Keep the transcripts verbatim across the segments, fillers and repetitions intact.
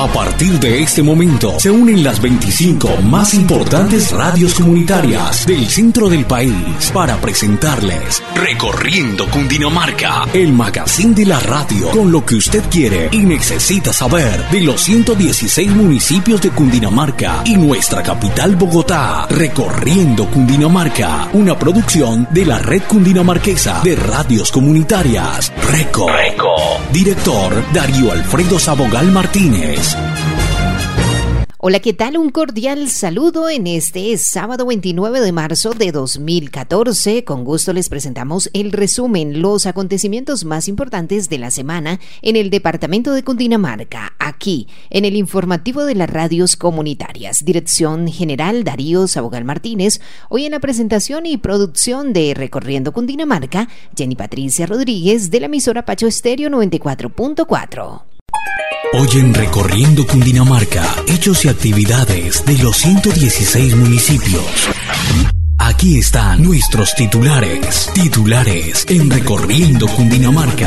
A partir de este momento se unen las veinticinco más importantes radios comunitarias del centro del país para presentarles Recorriendo Cundinamarca, el magazine de la radio con lo que usted quiere y necesita saber de los ciento dieciséis municipios de Cundinamarca y nuestra capital Bogotá. Recorriendo Cundinamarca, una producción de la Red Cundinamarquesa de Radios Comunitarias. Reco. Reco. Director Darío Alfredo Sabogal Martínez. Hola, ¿qué tal? Un cordial saludo en este sábado veintinueve de marzo de dos mil catorce. Con gusto les presentamos el resumen, los acontecimientos más importantes de la semana en el departamento de Cundinamarca, aquí en el informativo de las radios comunitarias. Dirección General Darío Sabogal Martínez. Hoy en la presentación y producción de Recorriendo Cundinamarca, Jenny Patricia Rodríguez de la emisora Pacho Estéreo noventa y cuatro punto cuatro. Hoy en Recorriendo Cundinamarca, hechos y actividades de los ciento dieciséis municipios. Aquí están nuestros titulares. Titulares en Recorriendo Cundinamarca.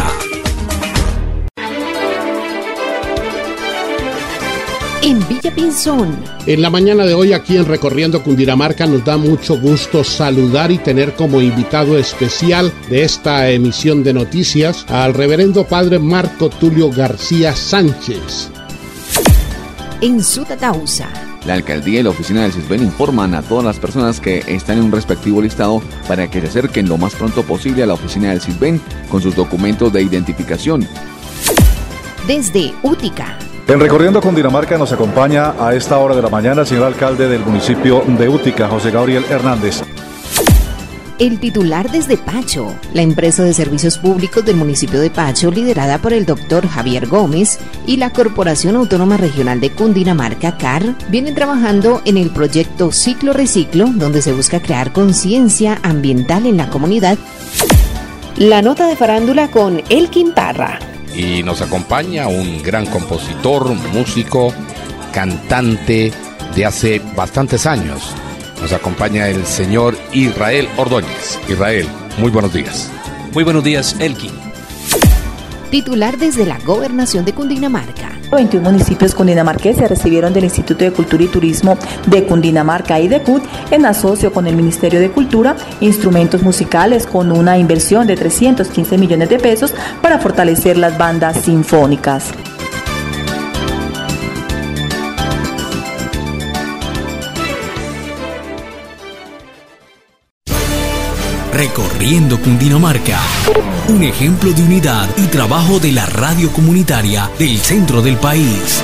En Villapinzón. En la mañana de hoy aquí en Recorriendo Cundinamarca nos da mucho gusto saludar y tener como invitado especial de esta emisión de noticias al reverendo padre Marco Tulio García Sánchez. En Sutatausa. La alcaldía y la oficina del CISBEN informan a todas las personas que están en un respectivo listado para que se acerquen lo más pronto posible a la oficina del CISBEN con sus documentos de identificación. Desde Útica. En Recorriendo Cundinamarca nos acompaña a esta hora de la mañana el señor alcalde del municipio de Útica, José Gabriel Hernández. El titular desde Pacho. La empresa de servicios públicos del municipio de Pacho, liderada por el doctor Javier Gómez, y la Corporación Autónoma Regional de Cundinamarca, C A R, vienen trabajando en el proyecto Ciclo Reciclo, donde se busca crear conciencia ambiental en la comunidad. La nota de farándula con Elkin Parra. Y nos acompaña un gran compositor, músico, cantante de hace bastantes años. Nos acompaña el señor Israel Ordóñez. Israel, muy buenos días. Muy buenos días, Elkin. Titular desde la Gobernación de Cundinamarca. veintiún municipios cundinamarqueses recibieron del Instituto de Cultura y Turismo de Cundinamarca y de C U T, en asocio con el Ministerio de Cultura, instrumentos musicales con una inversión de trescientos quince millones de pesos para fortalecer las bandas sinfónicas. Recorriendo Cundinamarca, un ejemplo de unidad y trabajo de la radio comunitaria del centro del país.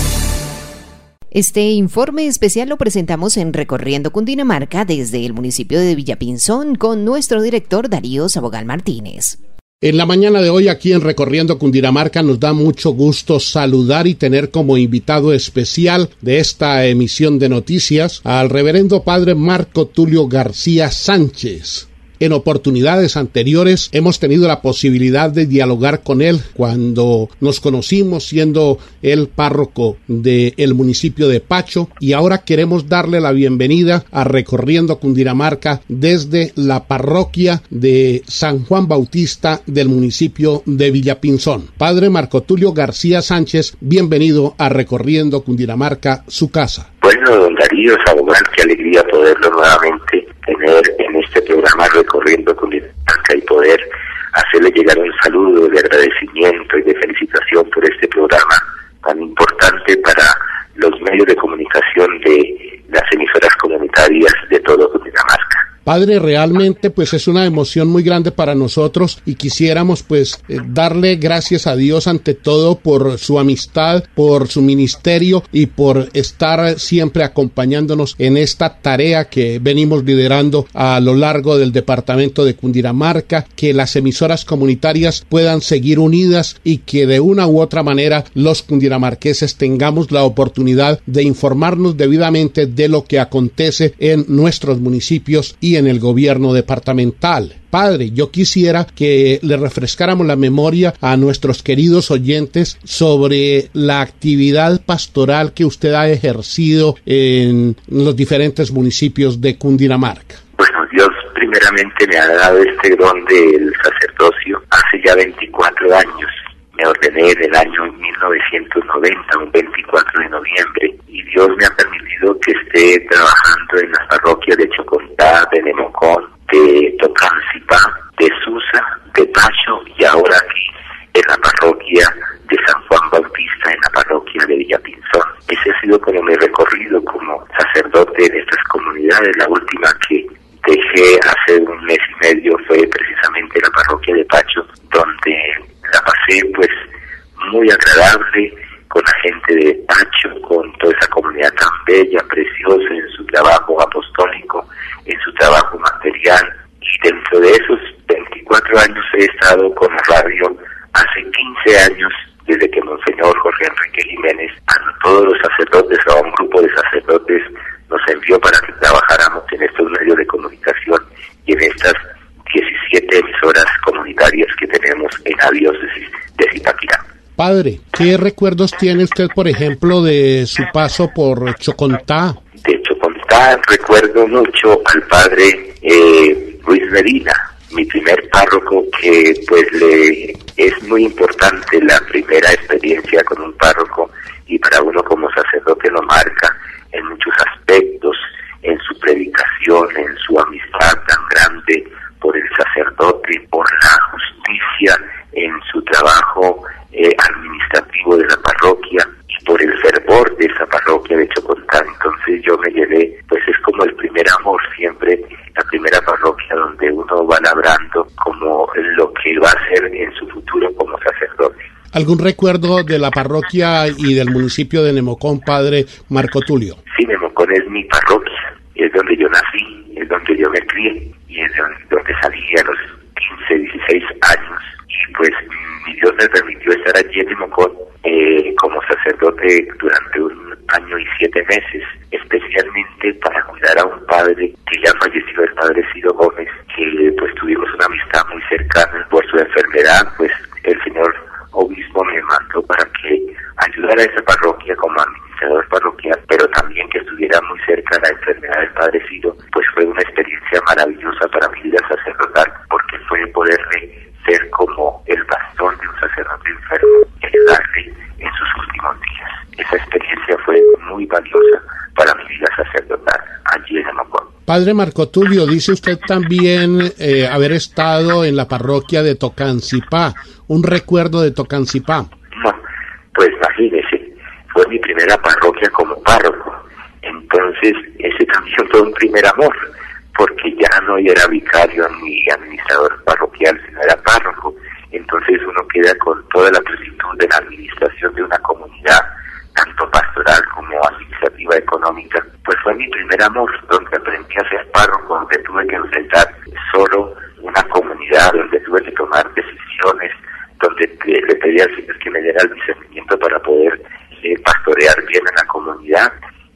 Este informe especial lo presentamos en Recorriendo Cundinamarca desde el municipio de Villapinzón con nuestro director Darío Sabogal Martínez. En la mañana de hoy aquí en Recorriendo Cundinamarca nos da mucho gusto saludar y tener como invitado especial de esta emisión de noticias al reverendo padre Marco Tulio García Sánchez. En oportunidades anteriores hemos tenido la posibilidad de dialogar con él cuando nos conocimos siendo el párroco del municipio de Pacho, y ahora queremos darle la bienvenida a Recorriendo Cundinamarca desde la parroquia de San Juan Bautista del municipio de Villapinzón. Padre Marco Tulio García Sánchez, bienvenido a Recorriendo Cundinamarca, su casa. Bueno, don Darío Sabogal, qué alegría poderlo nuevamente tener en este programa Recorriendo Cundinamarca y poder hacerle llegar un saludo de agradecimiento y de felicitación por este programa tan importante para los medios de comunicación de las emisoras comunitarias de todo Cundinamarca. Padre, realmente pues es una emoción muy grande para nosotros y quisiéramos pues eh, darle gracias a Dios ante todo por su amistad, por su ministerio y por estar siempre acompañándonos en esta tarea que venimos liderando a lo largo del departamento de Cundinamarca, que las emisoras comunitarias puedan seguir unidas y que de una u otra manera los cundinamarqueses tengamos la oportunidad de informarnos debidamente de lo que acontece en nuestros municipios y en el gobierno departamental. Padre, yo quisiera que le refrescáramos la memoria a nuestros queridos oyentes sobre la actividad pastoral que usted ha ejercido en los diferentes municipios de Cundinamarca. Bueno, Dios primeramente me ha dado este don del sacerdocio hace ya veinticuatro años Me ordené en el año mil novecientos noventa, un veinticuatro de noviembre, y Dios me ha permitido que esté trabajando en las parroquias de Chocontá, de Nemocón, de Tocancipá, de Susa, de Pacho, y ahora aquí en la parroquia de San Juan Bautista, en la parroquia de Villapinzón. Ese ha sido como mi recorrido como sacerdote en estas comunidades. La última que dejé hace un mes y medio fue precisamente la parroquia de Pacho, donde la pasé pues muy agradable con la gente de Pacho, con toda esa comunidad tan bella, preciosa, en su trabajo apostólico, en su trabajo material. Y dentro de esos veinticuatro años he estado con la radio hace quince años, desde que Monseñor Jorge Enrique Jiménez a todos los sacerdotes, a un grupo de sacerdotes, nos envió para que trabajáramos en estos medios de comunicación y en estas diecisiete emisoras comunitarias que tenemos en la diócesis de Zipaquirá. Padre, ¿qué recuerdos tiene usted, por ejemplo, de su paso por Chocontá? De Chocontá recuerdo mucho al padre eh, Luis Medina, mi primer párroco, que pues le es muy importante la primera experiencia con un párroco, y para uno como sacerdote lo marca en muchos aspectos, en su predicación, en su amistad tan grande por el sacerdote, por la justicia en su trabajo eh, administrativo de la parroquia y por el fervor de esa parroquia de Chocontá. Entonces yo me llevé, pues es como el primer amor, siempre la primera parroquia donde uno va labrando como lo que va a ser en su futuro como sacerdote. ¿Algún recuerdo de la parroquia y del municipio de Nemocón, padre Marco Tulio? Sí, Nemocón es mi parroquia, es donde yo nací, es donde yo me crié y es donde salí a los quince, dieciséis años. Y pues mi Dios me permitió estar allí en Nemocón eh, como sacerdote durante un año y siete meses, especialmente para cuidar a un padre que ya falleció, el padre Ciro Gómez, que pues tuvimos una amistad muy cercana. Por su enfermedad, pues el señor obispo me mandó para que ayudara a esa parroquia como administrador parroquial, pero también que estuviera muy cerca de la enfermedad del padre Ciro. Pues fue una experiencia maravillosa para mi vida sacerdotal, porque fue poderle ser como el bastón de un sacerdote enfermo y ayudarle en sus últimos días. Esa experiencia fue muy valiosa para mi vida sacerdotal allí en Nemocón. Padre Marco Tulio, dice usted también eh, haber estado en la parroquia de Tocancipá. ¿Un recuerdo de Tocancipá? No, pues imagínese, fue mi primera parroquia como párroco. Entonces, ese también fue un primer amor, porque ya no era vicario ni administrador parroquial, sino era párroco. Entonces uno queda con toda la plenitud de la administración de una comunidad, tanto pastoral como administrativa económica. Pues fue mi primer amor, donde aprendí a ser párroco, donde tuve que enfrentar solo una comunidad, donde tuve que tomar decisiones, donde le pedí al Señor que me diera el discernimiento para poder eh, pastorear bien a la comunidad.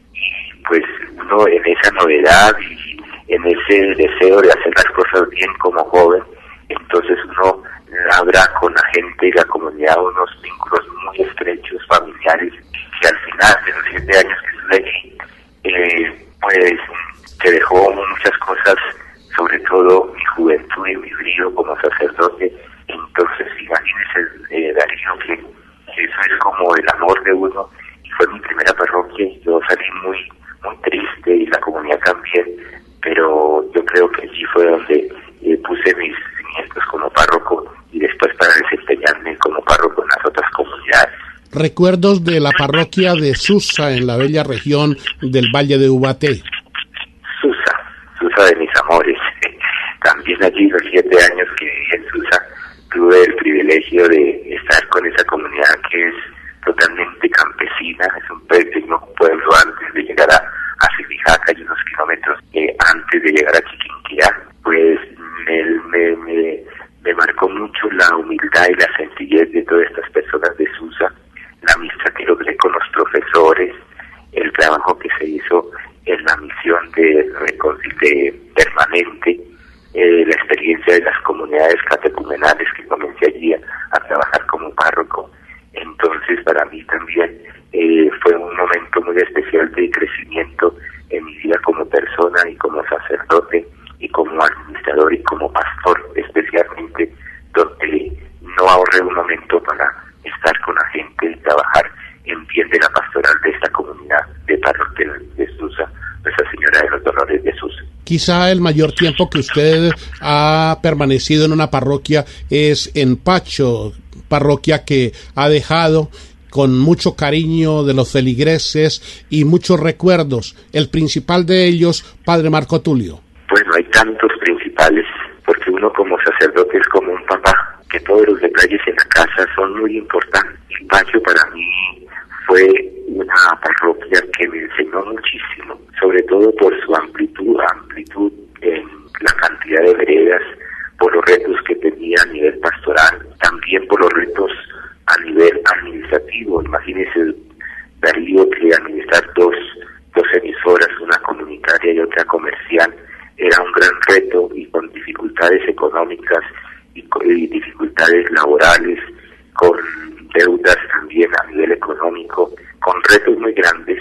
Y pues uno en esa novedad y en ese deseo de hacer las cosas bien como joven, entonces uno labra con la gente y la comunidad unos vínculos muy estrechos, familiares, que al final de los siete años que estuve allí, eh, pues se dejó muchas cosas, sobre todo mi juventud y mi brío como sacerdote. Entonces imagínense, eh, Darío, que, que eso es como el amor de uno, y fue mi primera parroquia y yo salí muy, muy triste, y la comunidad también, pero yo creo que allí fue donde eh, puse mis cimientos como párroco y después para desempeñarme como párroco en las otras comunidades. Recuerdos de la parroquia de Susa, en la bella región del Valle de Ubaté. Susa, Susa de mis amores. También allí los siete años que viví en Susa tuve el privilegio de estar con esa comunidad que es totalmente campesina, es un pequeño pueblo antes de llegar a, a Sibijaca y unos kilómetros eh, antes de llegar a Chiquinquirá. Pues me, me, me, me marcó mucho la humildad y la sencillez de todas estas personas de Susa, la amistad que logré con los profesores, el trabajo que se hizo en la misión de, de permanente, eh, la experiencia de las comunidades catecumenales que comencé allí a, a trabajar como párroco. Entonces para mí también eh, fue un momento muy especial de crecimiento en mi vida como persona y como sacerdote y como administrador y como pastor, especialmente donde no ahorré un momento para también de la pastoral de esta comunidad de parroquia de Susa, Nuestra Señora de los Dolores de Susa. Quizá el mayor tiempo que usted ha permanecido en una parroquia es en Pacho, parroquia que ha dejado con mucho cariño de los feligreses y muchos recuerdos. El principal de ellos, Padre Marco Tulio. Bueno, hay tantos principales, porque uno como sacerdote es como un papá, que todos los detalles en la casa son muy importantes. El Pacho para mí fue una parroquia que me enseñó muchísimo, sobre todo por su amplitud, amplitud en la cantidad de veredas, por los retos que tenía a nivel pastoral, también por los retos a nivel administrativo. Imagínese, Darío, que administrar dos, dos emisoras, una comunitaria y otra comercial, era un gran reto, y con dificultades económicas y, con, y dificultades laborales, con deudas también a nivel económico, con retos muy grandes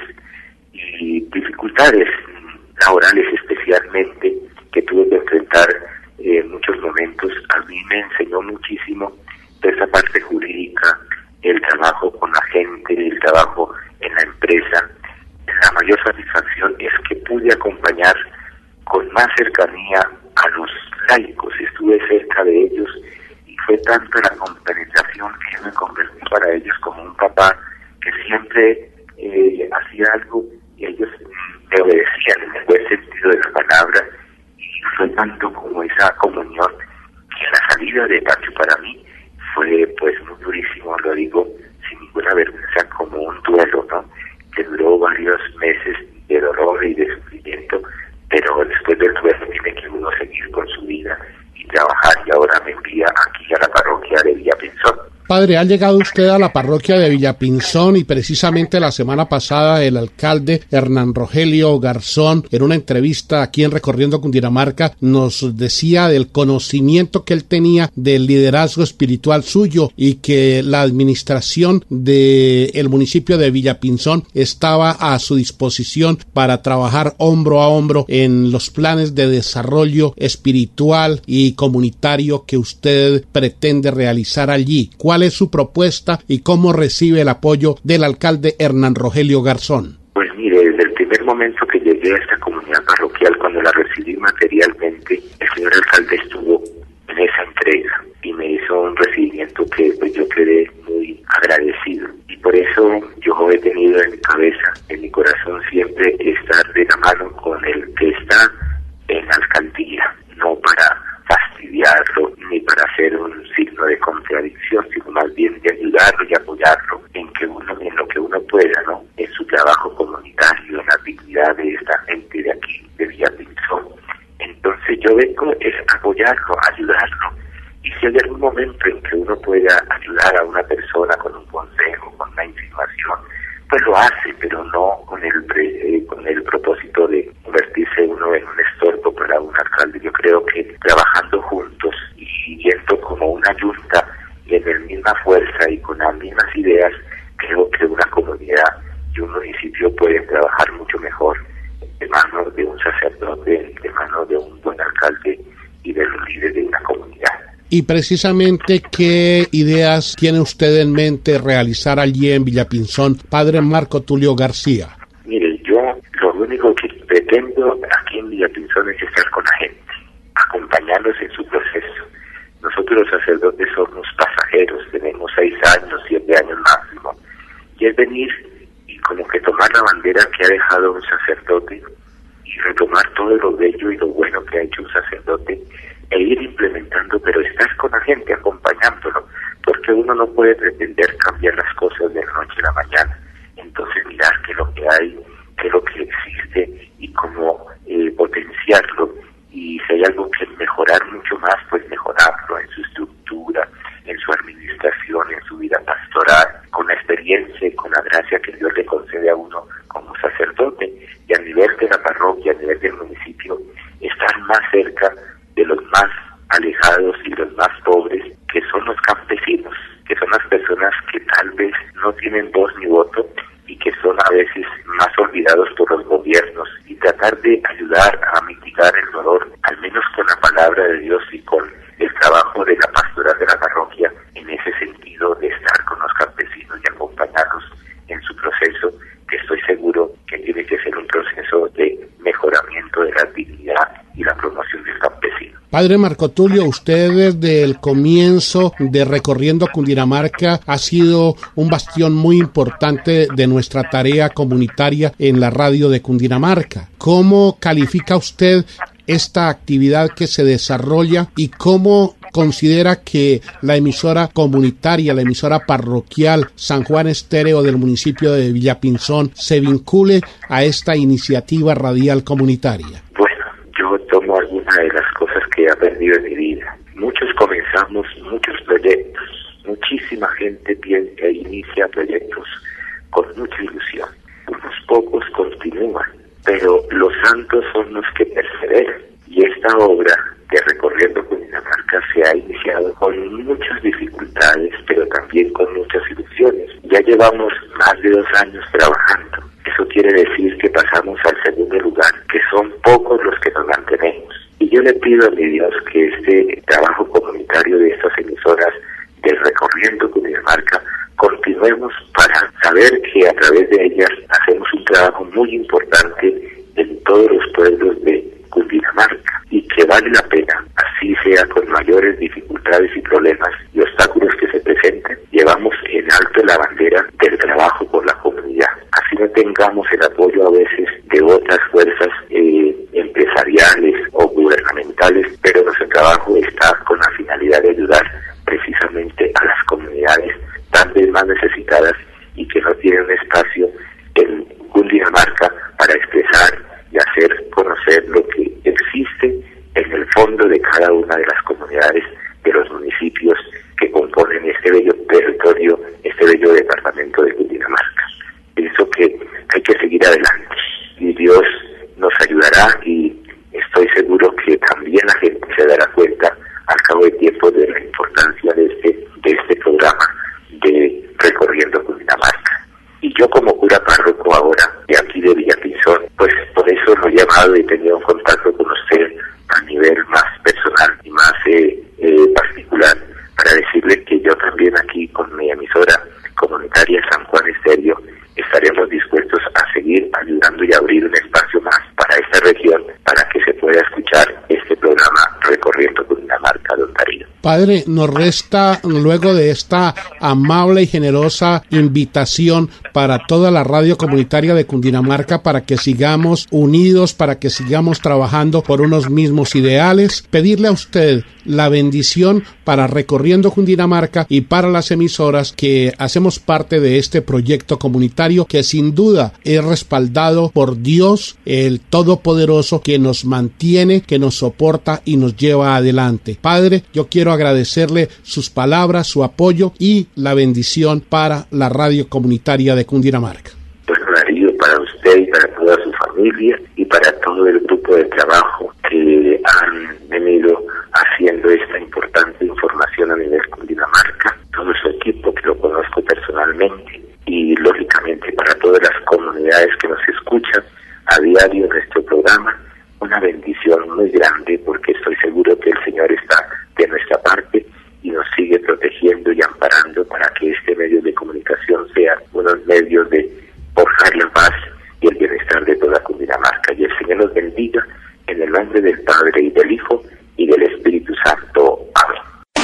y dificultades laborales especialmente que tuve que enfrentar en eh, muchos momentos. A mí me enseñó muchísimo de esa parte jurídica, el trabajo con la gente, el trabajo en la empresa. La mayor satisfacción es que pude acompañar con más cercanía a los laicos, estuve cerca de ellos, y fue tanta la compenetración que yo me convertí para ellos como un papá que siempre eh, hacía algo y ellos me obedecían en el buen sentido de la palabra, y fue tanto como esa comunión que la salida de Pacho para mí fue pues muy durísimo, lo digo sin ninguna vergüenza, como un duelo, ¿no?, que duró varios meses de dolor y de sufrimiento, pero después del duelo tiene que uno seguir con su vida y trabajar, y ahora me envía aquí a la parroquia de Villapinzón. Padre, ha llegado usted a la parroquia de Villapinzón, y precisamente la semana pasada el alcalde Hernán Rogelio Garzón, en una entrevista aquí en Recorriendo Cundinamarca, nos decía del conocimiento que él tenía del liderazgo espiritual suyo, y que la administración del municipio de Villapinzón estaba a su disposición para trabajar hombro a hombro en los planes de desarrollo espiritual y comunitario que usted pretende realizar allí. ¿Cuál es su propuesta y cómo recibe el apoyo del alcalde Hernán Rogelio Garzón? Pues mire, desde el primer momento que llegué a esta comunidad parroquial, cuando la recibí materialmente, el señor alcalde estuvo en esa entrega y me hizo un recibimiento que pues yo quedé muy agradecido, y por eso yo he tenido en mi cabeza, en mi corazón, siempre estar de la mano con el que está en la alcaldía, no para fastidiarlo ni para hacer un signo de contradicción, sino más bien de ayudarlo y apoyarlo en que uno, en lo que uno pueda, ¿no?, en su trabajo comunitario, en la dignidad de esta gente de aquí, de Villapinzón. Entonces yo vengo es apoyarlo, ayudarlo, y si hay algún momento en que uno pueda ayudar a una persona con un consejo, con una información, pues lo hace, pero no con el pre, eh, con el propósito de convertirse uno en un estorbo para un alcalde. Yo creo que trabajando juntos y yendo como una yunta y en la misma fuerza y con las mismas ideas, creo que una comunidad y un municipio pueden trabajar mucho mejor de manos de un sacerdote, de manos de un buen alcalde y de los líderes de una comunidad. Y precisamente, ¿qué ideas tiene usted en mente realizar allí en Villapinzón, Padre Marco Tulio García? Mire, yo lo único que pretendo aquí en Villapinzón es estar con la gente, acompañarlos en su proceso. Nosotros los sacerdotes somos pasajeros, tenemos seis años, siete años máximo, y es venir y como que tomar la bandera que ha dejado un sacerdote y retomar todo lo bello y lo bueno que ha hecho un sacerdote, e ir implementando, pero estar con la gente, acompañándolo, porque uno no puede pretender cambiar las cosas de la noche a la mañana. Entonces mirar qué es lo que hay, qué es lo que existe y cómo eh, potenciarlo, y si hay algo que mejorar mucho más, pues mejorarlo en su estructura, en su administración, en su vida pastoral, con la experiencia y con la gracia que Dios le concede a uno como sacerdote, y a nivel de la parroquia, a nivel del municipio, estar más cerca de los más alejados y los más pobres, que son los campesinos, que son las personas que tal vez no tienen voz ni voto y que son a veces más olvidados por los gobiernos, y tratar de ayudar a mitigar el dolor, al menos con la palabra de Dios y con el trabajo de la pastoral de la parroquia, en ese sentido de estar con los campesinos y acompañarlos en su proceso seguro que tiene que ser un proceso de mejoramiento de la dignidad y la promoción del campesino. Padre Marco Tulio, usted desde el comienzo de Recorriendo Cundinamarca ha sido un bastión muy importante de nuestra tarea comunitaria en la radio de Cundinamarca. ¿Cómo califica usted esta actividad que se desarrolla y cómo considera que la emisora comunitaria, la emisora parroquial San Juan Estéreo del municipio de Villapinzón se vincule a esta iniciativa radial comunitaria? Bueno, yo tomo algunas de las cosas que he aprendido en mi vida. Muchos comenzamos muchos proyectos, muchísima gente piensa e inicia proyectos con mucha ilusión. Unos pocos continúan, pero los santos son los que perseveran. Y esta obra de Recorriendo Cundinamarca se ha iniciado con muchas dificultades, pero también con muchas ilusiones. Ya llevamos más de dos años trabajando. Eso quiere decir que pasamos al segundo lugar, que son pocos los que nos mantenemos. Y yo le pido a mi Dios que este trabajo comunitario de estas emisoras de Recorriendo Cundinamarca continuemos para saber que a través de ellas hacemos un trabajo muy importante en todos los pueblos de Cundinamarca y que vale la pena, así sea con mayores dificultades y problemas y obstáculos que se presenten, llevamos en alto la bandera del trabajo por la comunidad. Así no tengamos el apoyo a veces de otras fuerzas eh, empresariales o gubernamentales, pero nuestro trabajo está con la finalidad de ayudar precisamente a las comunidades tal vez más necesitadas y que no tienen un espacio en Cundinamarca para expresar y hacer conocer lo que existe en el fondo de cada una de las comunidades de los municipios que componen este bello territorio, este bello departamento de Cundinamarca. Pienso que hay que seguir adelante y Dios nos ayudará y estoy seguro que también la gente se dará cuenta al cabo del tiempo de la importancia de este, de este programa de Recorriendo Cundinamarca. Y yo como cura párroco ahora de aquí de Villapinzón, pues por eso lo he llamado y he tenido un contacto con usted a nivel más personal y más eh, eh, particular para decirle que yo también aquí con mi emisora comunitaria San Juan Estéreo estaremos dispuestos a seguir ayudando y abrir un espacio más para esta región para que se pueda escuchar este programa Recorriendo Cundinamarca, don Darío. Padre, nos resta, luego de esta amable y generosa invitación para toda la radio comunitaria de Cundinamarca para que sigamos unidos, para que sigamos trabajando por unos mismos ideales, pedirle a usted la bendición para Recorriendo Cundinamarca y para las emisoras que hacemos parte de este proyecto comunitario que sin duda es respaldado por Dios, el Todopoderoso, que nos mantiene, que nos soporta y nos lleva adelante. Padre, yo quiero agradecerle sus palabras, su apoyo y la bendición para la radio comunitaria de Cundinamarca. Bueno, Darío, para usted y para toda su familia y para todo el grupo de trabajo que han venido haciendo esta importante información a nivel Cundinamarca, todo su equipo que lo conozco personalmente y lógicamente para todas las comunidades que nos escuchan a diario en nuestro programa, una bendición muy grande porque estoy seguro que el Señor está de nuestra parte y nos sigue protegiendo y amparando para que este medio de comunicación sea unos medios de forjar la paz y el bienestar de toda Cundinamarca. Y el Señor nos bendiga en el nombre del Padre y del Hijo y del Espíritu Santo. Amén.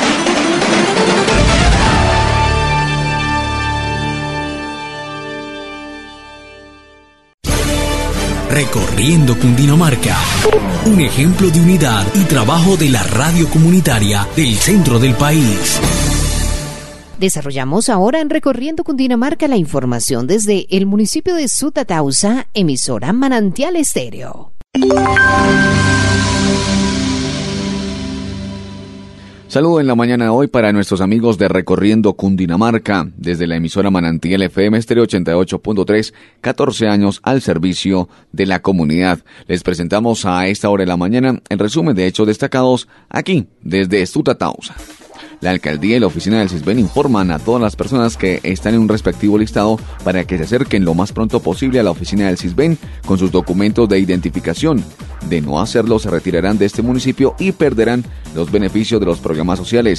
Recorriendo Cundinamarca, un ejemplo de unidad y trabajo de la radio comunitaria del centro del país. Desarrollamos ahora en Recorriendo Cundinamarca la información desde el municipio de Sutatausa, emisora Manantial Estéreo. Saludo en la mañana de hoy para nuestros amigos de Recorriendo Cundinamarca, desde la emisora Manantial F M Estéreo ochenta y ocho punto tres, catorce años al servicio de la comunidad. Les presentamos a esta hora de la mañana el resumen de hechos destacados aquí, desde Sutatausa. La alcaldía y la oficina del CISBEN informan a todas las personas que están en un respectivo listado para que se acerquen lo más pronto posible a la oficina del CISBEN con sus documentos de identificación. De no hacerlo, se retirarán de este municipio y perderán los beneficios de los programas sociales.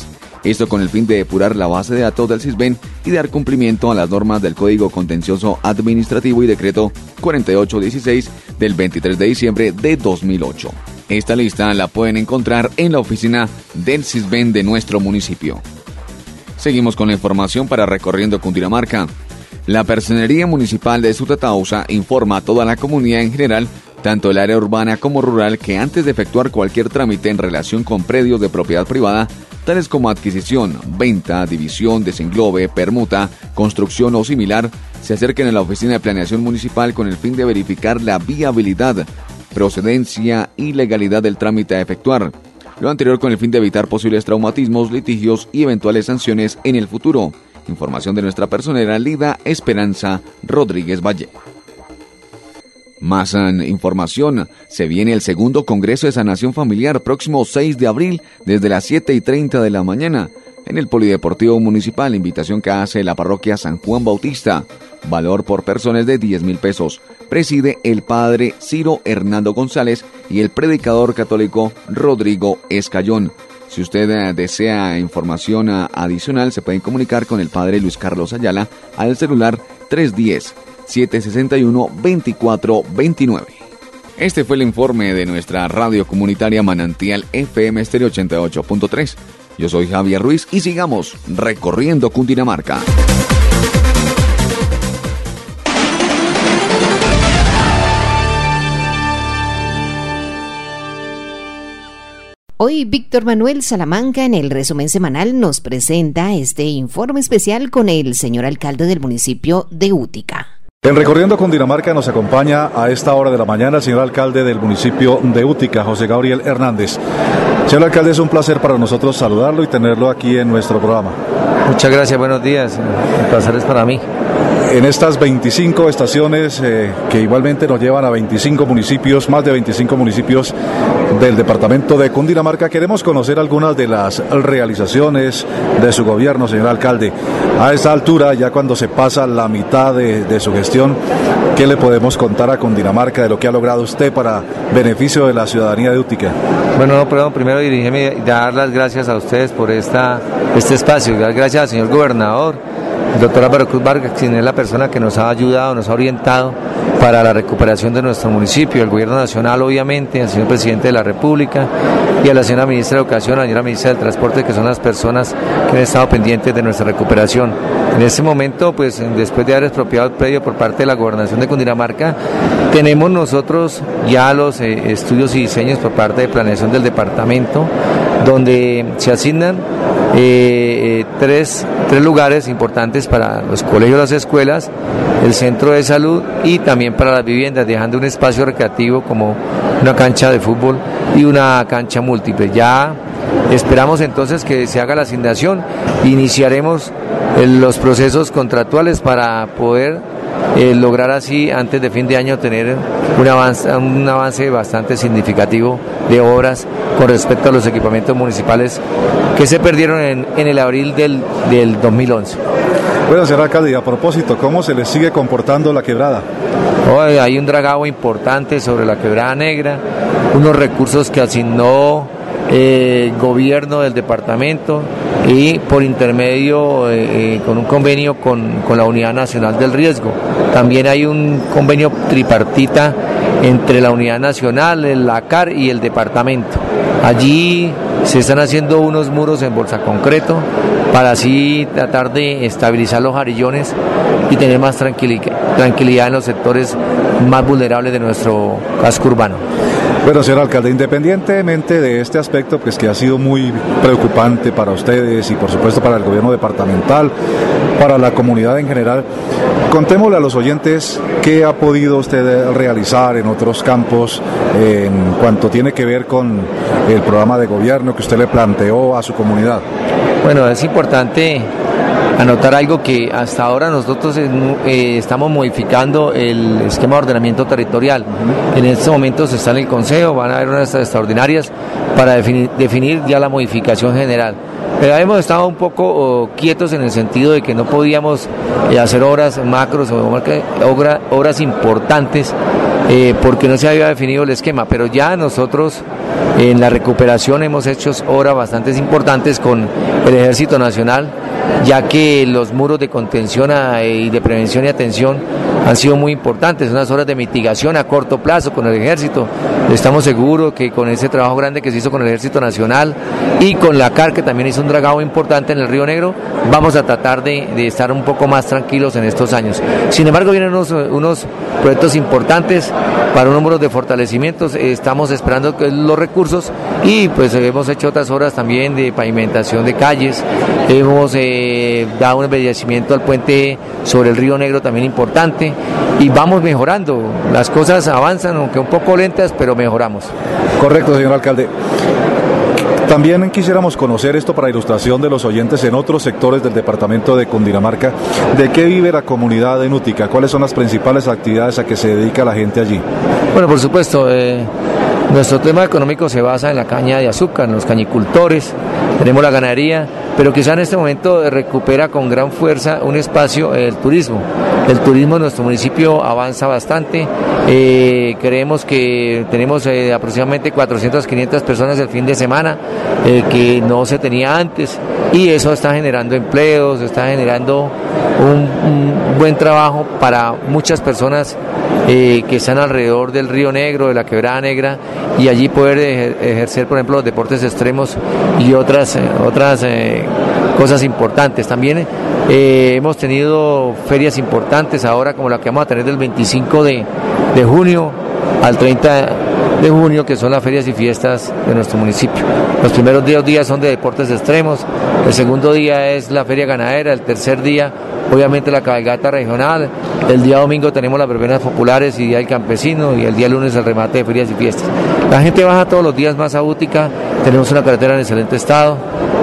Esto con el fin de depurar la base de datos del CISBEN y dar cumplimiento a las normas del Código Contencioso Administrativo y Decreto cuarenta y ocho dieciséis del veintitrés de diciembre de dos mil ocho. Esta lista la pueden encontrar en la oficina del CISBEN de nuestro municipio. Seguimos con la información para Recorriendo Cundinamarca. La Personería Municipal de Sutatausa informa a toda la comunidad en general, tanto el área urbana como rural, que antes de efectuar cualquier trámite en relación con predios de propiedad privada, tales como adquisición, venta, división, desenglobe, permuta, construcción o similar, se acerquen a la Oficina de Planeación Municipal con el fin de verificar la viabilidad, procedencia y legalidad del trámite a efectuar. Lo anterior con el fin de evitar posibles traumatismos, litigios y eventuales sanciones en el futuro. Información de nuestra personera Lida Esperanza Rodríguez Valle. Más información. Se viene el segundo Congreso de Sanación Familiar próximo seis de abril desde las siete y treinta de la mañana en el Polideportivo Municipal. Invitación que hace la parroquia San Juan Bautista. Valor por personas de diez mil pesos. Preside el padre Ciro Hernando González y el predicador católico Rodrigo Escayón. Si usted desea información adicional, se pueden comunicar con el padre Luis Carlos Ayala al celular tres uno cero, siete seis uno, dos cuatro dos nueve. Este fue el informe de nuestra radio comunitaria Manantial F M Estéreo ochenta y ocho punto tres. Yo soy Javier Ruiz y sigamos recorriendo Cundinamarca. Hoy Víctor Manuel Salamanca en el resumen semanal nos presenta este informe especial con el señor alcalde del municipio de Útica. En Recorriendo Cundinamarca nos acompaña a esta hora de la mañana el señor alcalde del municipio de Útica, José Gabriel Hernández. Señor alcalde, es un placer para nosotros saludarlo y tenerlo aquí en nuestro programa. Muchas gracias, buenos días, el placer es para mí. En estas veinticinco estaciones eh, que igualmente nos llevan a veinticinco municipios, más de veinticinco municipios del departamento de Cundinamarca, queremos conocer algunas de las realizaciones de su gobierno, señor alcalde. A esta altura, ya cuando se pasa la mitad de, de su gestión, ¿qué le podemos contar a Cundinamarca de lo que ha logrado usted para beneficio de la ciudadanía de Útica? Bueno, no, perdón, primero dirigirme y dar las gracias a ustedes por esta, este espacio, dar gracias al señor gobernador, el doctor Álvaro Cruz Vargas, quien es la persona que nos ha ayudado, nos ha orientado para la recuperación de nuestro municipio, el gobierno nacional obviamente, al señor presidente de la República y a la señora ministra de Educación, a la señora ministra del Transporte, que son las personas que han estado pendientes de nuestra recuperación. En este momento, pues después de haber expropiado el predio por parte de la Gobernación de Cundinamarca, tenemos nosotros ya los eh, estudios y diseños por parte de planeación del departamento, donde se asignan eh, eh, tres, tres lugares importantes para los colegios, las escuelas, el centro de salud y también para las viviendas, dejando un espacio recreativo como una cancha de fútbol y una cancha múltiple. Ya esperamos entonces que se haga la asignación e iniciaremos eh, los procesos contractuales para poder Eh, lograr así antes de fin de año tener un avance, un avance bastante significativo de obras con respecto a los equipamientos municipales que se perdieron en, en el abril del, del dos mil once. Bueno, señor alcalde, y a propósito, ¿cómo se le sigue comportando la quebrada? Hoy hay un dragado importante sobre la Quebrada Negra, unos recursos que asignó el eh, gobierno del departamento y por intermedio eh, eh, con un convenio con, con la Unidad Nacional del Riesgo. También hay un convenio tripartita entre la Unidad Nacional, el A C A R y el departamento. Allí se están haciendo unos muros en bolsa concreto para así tratar de estabilizar los jarillones y tener más tranquilidad, tranquilidad en los sectores más vulnerables de nuestro casco urbano. Bueno, señor alcalde, independientemente de este aspecto, pues que ha sido muy preocupante para ustedes y por supuesto para el gobierno departamental, para la comunidad en general, contémosle a los oyentes qué ha podido usted realizar en otros campos en cuanto tiene que ver con el programa de gobierno que usted le planteó a su comunidad. Bueno, es importante anotar algo que hasta ahora nosotros eh, estamos modificando el esquema de ordenamiento territorial. Uh-huh. En este momento se está en el Consejo, van a haber unas extraordinarias para definir, definir ya la modificación general. Pero hemos estado un poco oh, quietos en el sentido de que no podíamos eh, hacer obras macros o obra, obras importantes eh, porque no se había definido el esquema, pero ya nosotros en la recuperación hemos hecho obras bastante importantes con el Ejército Nacional, ya que los muros de contención a, y de prevención y atención han sido muy importantes, unas horas de mitigación a corto plazo con el Ejército. Estamos seguros que con ese trabajo grande que se hizo con el Ejército Nacional y con la C A R, que también hizo un dragado importante en el Río Negro, vamos a tratar de, de estar un poco más tranquilos en estos años. Sin embargo, vienen unos, unos proyectos importantes para un número de fortalecimientos, estamos esperando los recursos y pues hemos hecho otras obras también de pavimentación de calles, hemos eh, dado un embellecimiento al puente sobre el Río Negro también importante y vamos mejorando, las cosas avanzan aunque un poco lentas, pero mejoramos. Correcto, señor alcalde. También quisiéramos conocer esto para ilustración de los oyentes en otros sectores del departamento de Cundinamarca. ¿De qué vive la comunidad de Nútica? ¿Cuáles son las principales actividades a que se dedica la gente allí? Bueno, por supuesto, eh, nuestro tema económico se basa en la caña de azúcar, en los cañicultores, tenemos la ganadería, pero quizá en este momento recupera con gran fuerza un espacio el turismo. El turismo en nuestro municipio avanza bastante, eh, creemos que tenemos eh, aproximadamente cuatrocientas, quinientas personas el fin de semana, eh, que no se tenía antes, y eso está generando empleos, está generando un, un buen trabajo para muchas personas eh, que están alrededor del Río Negro, de la Quebrada Negra, y allí poder ejercer, por ejemplo, los deportes extremos y otras, eh, otras eh, cosas importantes. También eh, hemos tenido ferias importantes ahora, como la que vamos a tener del veinticinco de junio al treinta de junio, que son las ferias y fiestas de nuestro municipio. Los primeros diez días son de deportes extremos, el segundo día es la feria ganadera, el tercer día obviamente la cabalgata regional, el día domingo tenemos las verbenas populares y día del campesino, y el día lunes el remate de ferias y fiestas. La gente baja todos los días más a Útica, tenemos una carretera en excelente estado,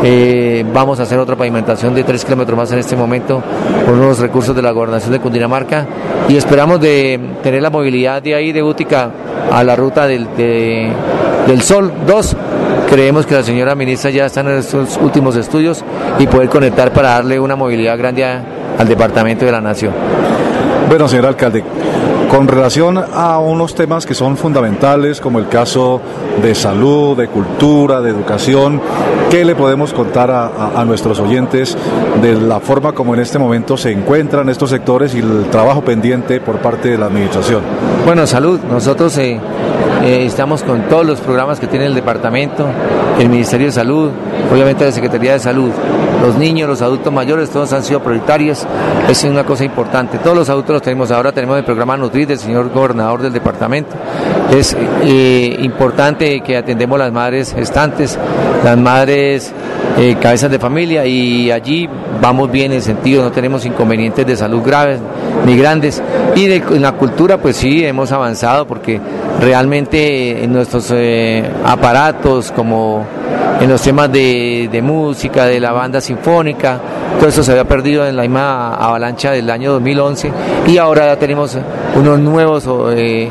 eh, vamos a hacer otra pavimentación de tres kilómetros más en este momento con unos recursos de la gobernación de Cundinamarca, y esperamos de tener la movilidad de ahí de Útica a la ruta del, de, del Sol dos. Creemos que la señora ministra ya está en estos últimos estudios y poder conectar para darle una movilidad grande a, al departamento de la Nación. Bueno, señor alcalde, con relación a unos temas que son fundamentales, como el caso de salud, de cultura, de educación, ¿qué le podemos contar a, a, a nuestros oyentes de la forma como en este momento se encuentran estos sectores y el trabajo pendiente por parte de la administración? Bueno, salud, nosotros eh, eh, estamos con todos los programas que tiene el departamento, el Ministerio de Salud, obviamente la Secretaría de Salud, los niños, los adultos mayores, todos han sido prioritarios, es una cosa importante, todos los adultos los tenemos, ahora tenemos el programa Nutrir del señor gobernador del departamento, es eh, importante que atendemos las madres gestantes, las madres eh, cabezas de familia, y allí vamos bien en el sentido, no tenemos inconvenientes de salud graves ni grandes, y de, en la cultura pues sí hemos avanzado, porque realmente en nuestros eh, aparatos, como en los temas de, de música, de la banda sinfónica, todo eso se había perdido en la misma avalancha del año dos mil once, y ahora ya tenemos unos nuevos eh,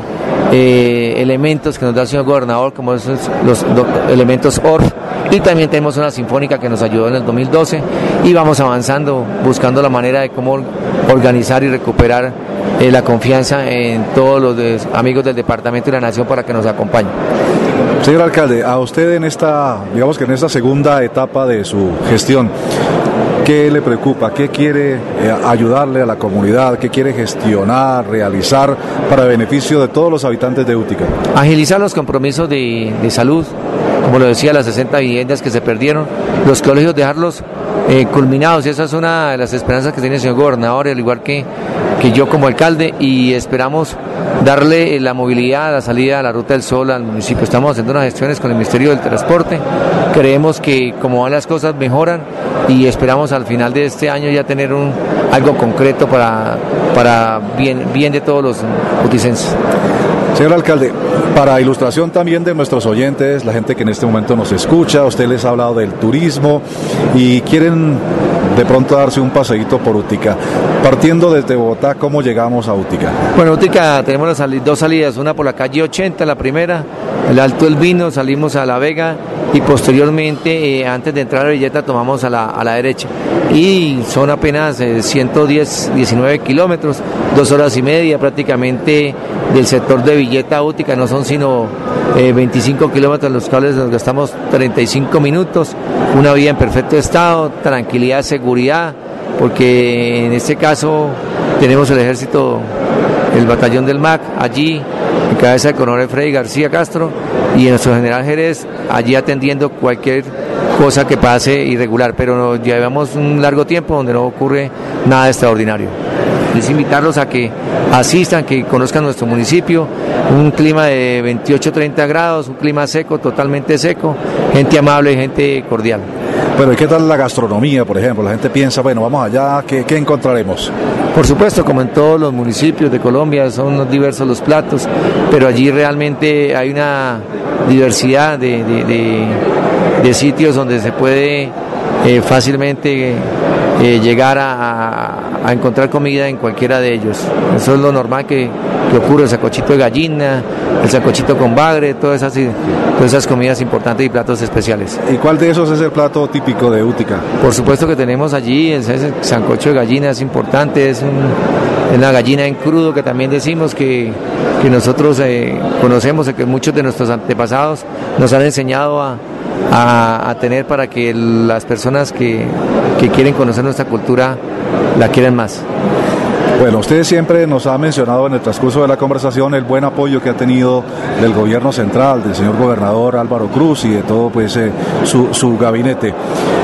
eh, elementos que nos da el señor gobernador, como esos, los do, elementos O R F, y también tenemos una sinfónica que nos ayudó en el dos mil doce, y vamos avanzando, buscando la manera de cómo organizar y recuperar eh, la confianza en todos los de, amigos del departamento y la nación para que nos acompañen. Señor alcalde, a usted en esta, digamos que en esta segunda etapa de su gestión, ¿qué le preocupa? ¿Qué quiere eh, ayudarle a la comunidad? ¿Qué quiere gestionar, realizar para beneficio de todos los habitantes de Útica? Agilizar los compromisos de, de salud, como lo decía, las sesenta viviendas que se perdieron, los colegios dejarlos eh, culminados, y esa es una de las esperanzas que tiene el señor gobernador, al igual que, que yo como alcalde, y esperamos darle la movilidad, la salida a la Ruta del Sol al municipio. Estamos haciendo unas gestiones con el Ministerio del Transporte, creemos que como van las cosas mejoran, y esperamos al final de este año ya tener un, algo concreto para, para bien, bien de todos los uticenses. Señor alcalde, para ilustración también de nuestros oyentes, la gente que en este momento nos escucha, usted les ha hablado del turismo y quieren de pronto darse un paseíto por Útica. Partiendo desde Bogotá, ¿cómo llegamos a Útica? Bueno, Útica tenemos las sali- dos salidas, una por la calle ochenta, la primera, el Alto del Vino, salimos a La Vega y posteriormente, eh, antes de entrar a Villeta, tomamos a la, a la derecha. Y son apenas eh, ciento diez, diecinueve kilómetros, dos horas y media prácticamente del sector de Villeta a Útica, no son sino eh, veinticinco kilómetros, los cuales nos gastamos treinta y cinco minutos, una vía en perfecto estado, tranquilidad, seguridad, porque en este caso tenemos el ejército, el batallón del M A C allí, en cabeza del coronel Freddy García Castro, y nuestro general Jerez allí atendiendo cualquier cosa que pase irregular, pero llevamos un largo tiempo donde no ocurre nada extraordinario. Es invitarlos a que asistan, que conozcan nuestro municipio, un clima de veintiocho a treinta grados, un clima seco, totalmente seco, gente amable y gente cordial. Bueno, ¿y qué tal la gastronomía, por ejemplo? La gente piensa, bueno, vamos allá, ¿qué, qué encontraremos? Por supuesto, como en todos los municipios de Colombia, son diversos los platos, pero allí realmente hay una diversidad de, de, de, de sitios donde se puede eh, fácilmente eh, llegar a, a encontrar comida en cualquiera de ellos. Eso es lo normal que, que ocurre, el sancochito de gallina, el sancochito con bagre, todas esas, todas esas comidas importantes y platos especiales. ¿Y cuál de esos es el plato típico de Útica? Por supuesto que tenemos allí el, el sancocho de gallina, es importante, es un, una gallina en crudo que también decimos que, que nosotros eh, conocemos, que muchos de nuestros antepasados nos han enseñado a, a, a tener para que las personas que, que quieren conocer nuestra cultura la quieran más. Bueno, usted siempre nos ha mencionado en el transcurso de la conversación el buen apoyo que ha tenido del gobierno central, del señor gobernador Álvaro Cruz y de todo pues eh, su, su gabinete.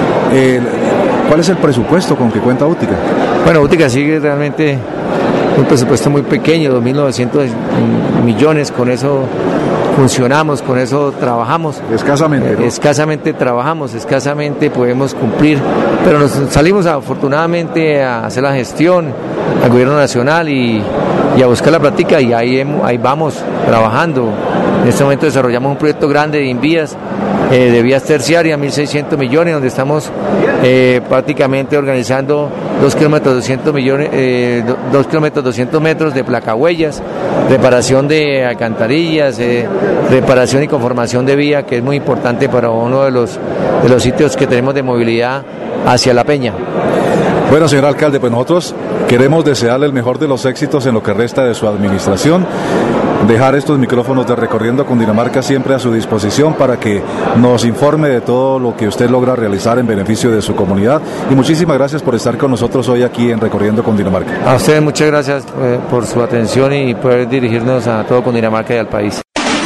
Eh, ¿Cuál es el presupuesto con que cuenta Útica? Bueno, Útica sigue realmente un presupuesto muy pequeño, dos mil novecientos millones, con eso funcionamos, con eso trabajamos. Escasamente, ¿no? Escasamente trabajamos, escasamente podemos cumplir, pero nos salimos afortunadamente a hacer la gestión al gobierno nacional y, y a buscar la práctica, y ahí, ahí vamos trabajando. En este momento desarrollamos un proyecto grande de invías, eh, de vías terciarias, mil seiscientos millones, donde estamos eh, prácticamente organizando dos kilómetros doscientos millones, eh, dos kilómetros doscientos metros de placahuellas, reparación de alcantarillas, eh, reparación y conformación de vía, que es muy importante para uno de los, de los sitios que tenemos de movilidad hacia La Peña. Bueno, señor alcalde, pues nosotros queremos desearle el mejor de los éxitos en lo que resta de su administración, dejar estos micrófonos de Recorriendo Cundinamarca siempre a su disposición para que nos informe de todo lo que usted logra realizar en beneficio de su comunidad, y muchísimas gracias por estar con nosotros hoy aquí en Recorriendo Cundinamarca. A ustedes muchas gracias eh, por su atención y poder dirigirnos a todo Cundinamarca y al país.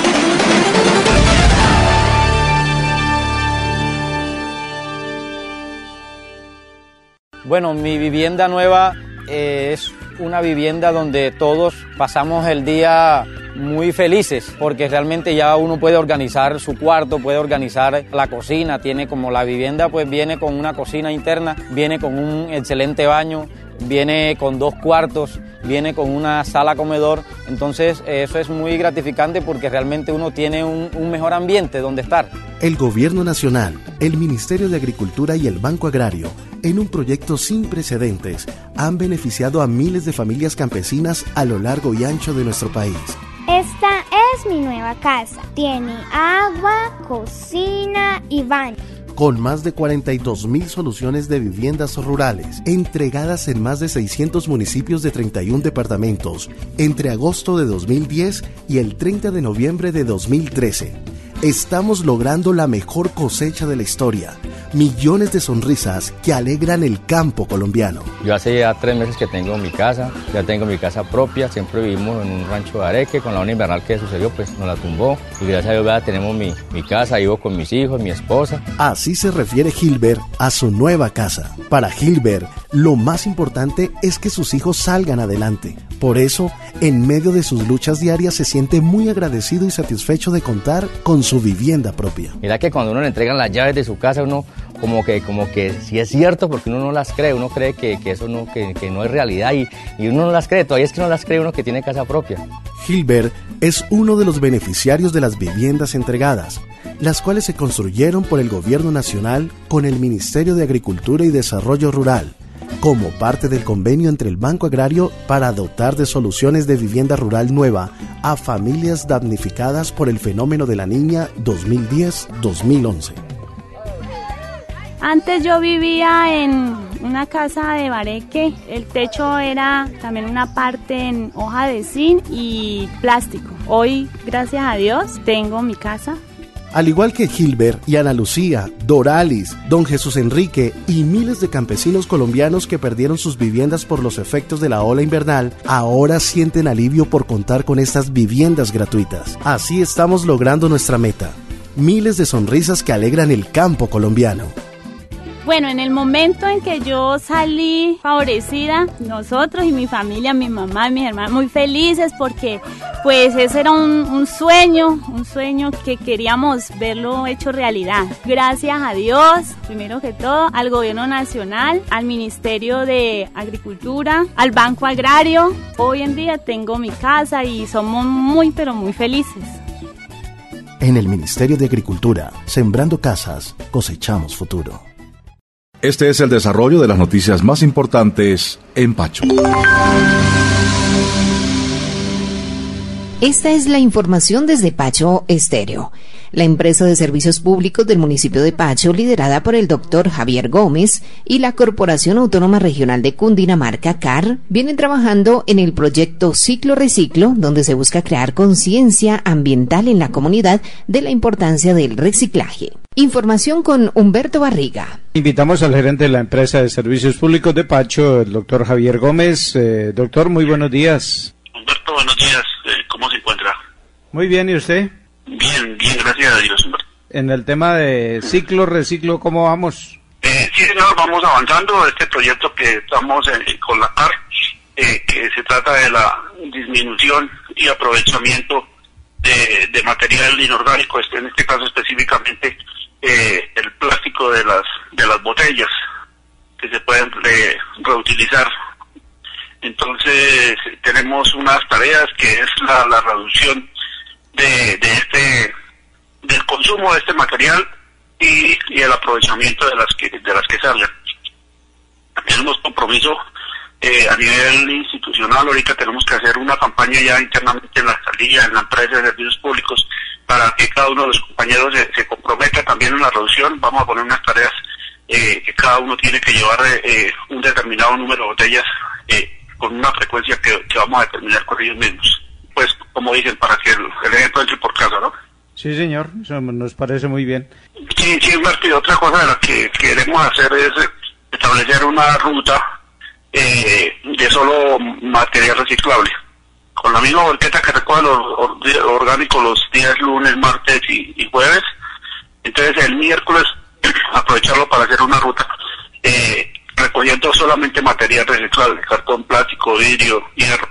Bueno, mi vivienda nueva eh, es una vivienda donde todos pasamos el día muy felices, porque realmente ya uno puede organizar su cuarto, puede organizar la cocina, tiene como la vivienda pues viene con una cocina interna, viene con un excelente baño, viene con dos cuartos, viene con una sala comedor, entonces eso es muy gratificante porque realmente uno tiene un, un mejor ambiente donde estar. El Gobierno Nacional, el Ministerio de Agricultura y el Banco Agrario, en un proyecto sin precedentes, han beneficiado a miles de familias campesinas a lo largo y ancho de nuestro país. Esta es mi nueva casa. Tiene agua, cocina y baño. Con más de cuarenta y dos mil soluciones de viviendas rurales, entregadas en más de seiscientos municipios de treinta y un departamentos, entre agosto de dos mil diez y el treinta de noviembre de dos mil trece. Estamos logrando la mejor cosecha de la historia. Millones de sonrisas que alegran el campo colombiano. Yo hace ya tres meses que tengo mi casa, ya tengo mi casa propia, siempre vivimos en un rancho de Areque, con la ola invernal que sucedió pues nos la tumbó y gracias a Dios ya tenemos mi, mi casa, vivo con mis hijos, mi esposa. Así se refiere Gilbert a su nueva casa. Para Gilbert, lo más importante es que sus hijos salgan adelante. Por eso, en medio de sus luchas diarias se siente muy agradecido y satisfecho de contar con su vivienda propia. Mira que cuando uno le entregan las llaves de su casa, uno como que como que sí es cierto, porque uno no las cree, uno cree que, que eso no, que, que no es realidad y, y uno no las cree, todavía es que no las cree uno que tiene casa propia. Gilbert es uno de los beneficiarios de las viviendas entregadas, las cuales se construyeron por el Gobierno Nacional con el Ministerio de Agricultura y Desarrollo Rural, como parte del convenio entre el Banco Agrario para dotar de soluciones de vivienda rural nueva a familias damnificadas por el fenómeno de la Niña dos mil diez dos mil once. Antes yo vivía en una casa de bareque, el techo era también una parte en hoja de zinc y plástico. Hoy, gracias a Dios, tengo mi casa. Al igual que Gilbert y Ana Lucía, Doralis, Don Jesús Enrique y miles de campesinos colombianos que perdieron sus viviendas por los efectos de la ola invernal, ahora sienten alivio por contar con estas viviendas gratuitas. Así estamos logrando nuestra meta. Miles de sonrisas que alegran el campo colombiano. Bueno, en el momento en que yo salí favorecida, nosotros y mi familia, mi mamá y mis hermanos, muy felices porque pues ese era un, un sueño, un sueño que queríamos verlo hecho realidad. Gracias a Dios, primero que todo, al Gobierno Nacional, al Ministerio de Agricultura, al Banco Agrario. Hoy en día tengo mi casa y somos muy, pero muy felices. En el Ministerio de Agricultura, sembrando casas, cosechamos futuro. Este es el desarrollo de las noticias más importantes en Pacho. Esta es la información desde Pacho Estéreo. La empresa de servicios públicos del municipio de Pacho, liderada por el doctor Javier Gómez, y la Corporación Autónoma Regional de Cundinamarca, C A R, vienen trabajando en el proyecto Ciclo Reciclo, donde se busca crear conciencia ambiental en la comunidad de la importancia del reciclaje. Información con Humberto Barriga. Invitamos al gerente de la empresa de servicios públicos de Pacho, el doctor Javier Gómez. Eh, doctor, muy buenos días. Humberto, buenos días. Eh, ¿Cómo se encuentra? Muy bien, ¿y usted? Bien, bien, gracias a Dios, Humberto. En el tema de ciclo, reciclo, ¿cómo vamos? Eh, sí, señor, vamos avanzando. Este proyecto que estamos eh, con la C A R, eh, que se trata de la disminución y aprovechamiento de, de material inorgánico, este, en este caso específicamente eh, el plástico de las de las botellas, que se pueden re, reutilizar. Entonces tenemos unas tareas que es la, la reducción de, de este del consumo de este material y, y el aprovechamiento de las que de las que salgan. Tenemos compromiso eh, a nivel institucional. Ahorita tenemos que hacer una campaña ya internamente en la alcaldía, en la empresa de servicios públicos, para que cada uno de los compañeros se, se comprometa también en la reducción. Vamos a poner unas tareas eh, que cada uno tiene que llevar eh, un determinado número de botellas eh, con una frecuencia que, que vamos a determinar con ellos mismos. Pues, como dicen, para que el, el ejemplo entre por casa, ¿no? Sí, señor, eso nos parece muy bien. Sí, sí, Martín, y otra cosa de la que queremos hacer es establecer una ruta eh, de solo material reciclable. Con la misma volqueta que recoge los or, orgánicos los días lunes, martes y, y jueves. Entonces, el miércoles, aprovecharlo para hacer una ruta eh, recogiendo solamente material reciclable, cartón, plástico, vidrio, hierro,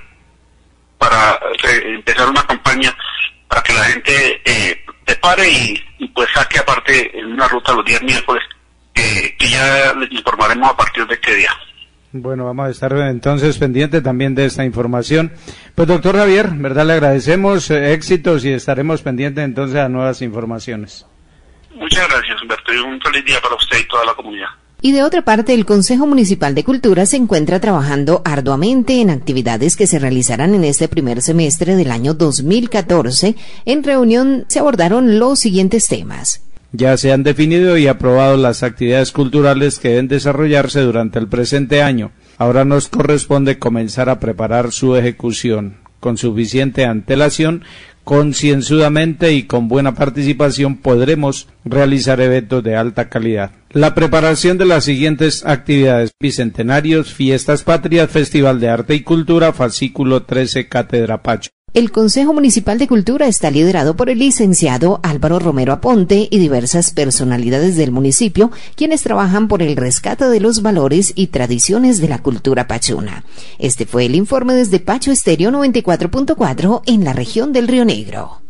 para eh, empezar una campaña para que la gente eh, se pare y, y pues saque aparte en una ruta los días miércoles, eh, que ya les informaremos a partir de qué día. Bueno, vamos a estar entonces pendiente también de esta información. Pues doctor Javier, verdad le agradecemos eh, éxitos y estaremos pendientes entonces a nuevas informaciones. Muchas gracias, Humberto, y un feliz día para usted y toda la comunidad. Y de otra parte, el Consejo Municipal de Cultura se encuentra trabajando arduamente en actividades que se realizarán en este primer semestre del año dos mil catorce. En reunión se abordaron los siguientes temas. Ya se han definido y aprobado las actividades culturales que deben desarrollarse durante el presente año. Ahora nos corresponde comenzar a preparar su ejecución con suficiente antelación. Concienzudamente y con buena participación podremos realizar eventos de alta calidad. La preparación de las siguientes actividades: bicentenarios, fiestas patrias, Festival de Arte y Cultura, Fascículo trece, Cátedra Pacho. El Consejo Municipal de Cultura está liderado por el licenciado Álvaro Romero Aponte y diversas personalidades del municipio, quienes trabajan por el rescate de los valores y tradiciones de la cultura pachuna. Este fue el informe desde Pacho Estéreo noventa y cuatro punto cuatro en la región del Río Negro.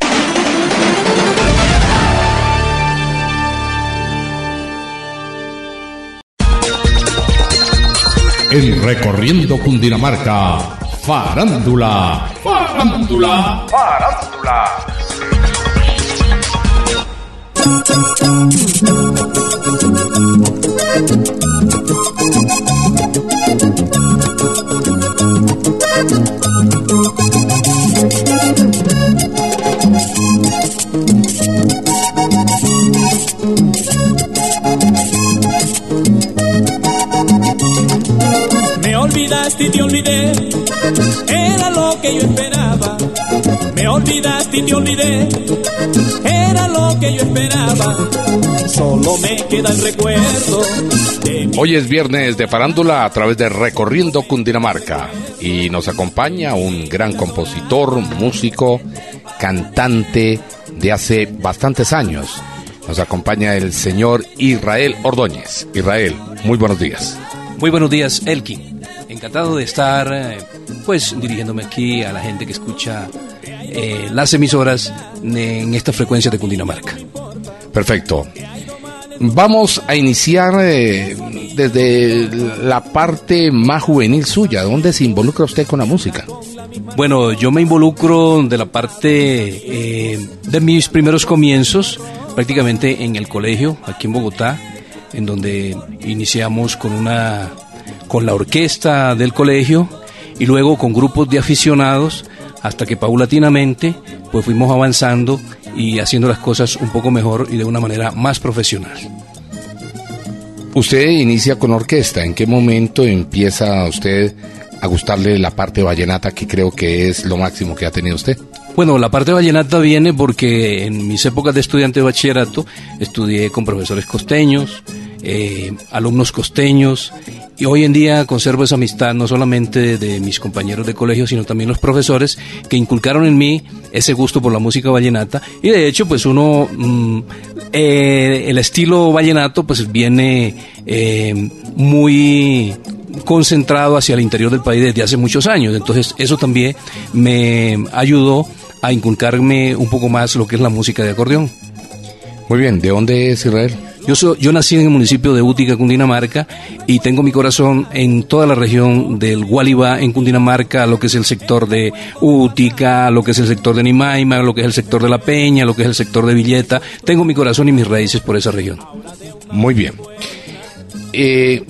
En Recorriendo Cundinamarca, Farándula. Farándula. Farándula. esperaba. Me olvidaste y te olvidé, era lo que yo esperaba. Solo me queda el recuerdo de mi... Hoy es viernes de farándula a través de Recorriendo Cundinamarca y nos acompaña un gran compositor, músico, cantante de hace bastantes años. Nos acompaña el señor Israel Ordóñez. Israel, muy buenos días. Muy buenos días, Elkin. Encantado de estar, eh, pues, dirigiéndome aquí a la gente que escucha eh, las emisoras en esta frecuencia de Cundinamarca. Perfecto. Vamos a iniciar eh, desde la parte más juvenil suya. ¿Dónde se involucra usted con la música? Bueno, yo me involucro de la parte eh, de mis primeros comienzos, prácticamente en el colegio, aquí en Bogotá, en donde iniciamos con una con la orquesta del colegio y luego con grupos de aficionados, hasta que paulatinamente pues fuimos avanzando y haciendo las cosas un poco mejor y de una manera más profesional. Usted inicia con orquesta. ¿En qué momento empieza usted a gustarle la parte vallenata, que creo que es lo máximo que ha tenido usted? Bueno, la parte vallenata viene porque en mis épocas de estudiante de bachillerato estudié con profesores costeños, eh, alumnos costeños, y hoy en día conservo esa amistad no solamente de mis compañeros de colegio, sino también los profesores que inculcaron en mí ese gusto por la música vallenata. Y de hecho, pues uno, mmm, eh, el estilo vallenato pues viene eh, muy concentrado hacia el interior del país desde hace muchos años. Entonces eso también me ayudó a inculcarme un poco más lo que es la música de acordeón. Muy bien, ¿de dónde es Israel? Yo, soy, yo nací en el municipio de Útica, Cundinamarca, y tengo mi corazón en toda la región del Gualibá, en Cundinamarca, lo que es el sector de Útica, lo que es el sector de Nimaima, lo que es el sector de La Peña, lo que es el sector de Villeta. Tengo mi corazón y mis raíces por esa región. Muy bien. Eh...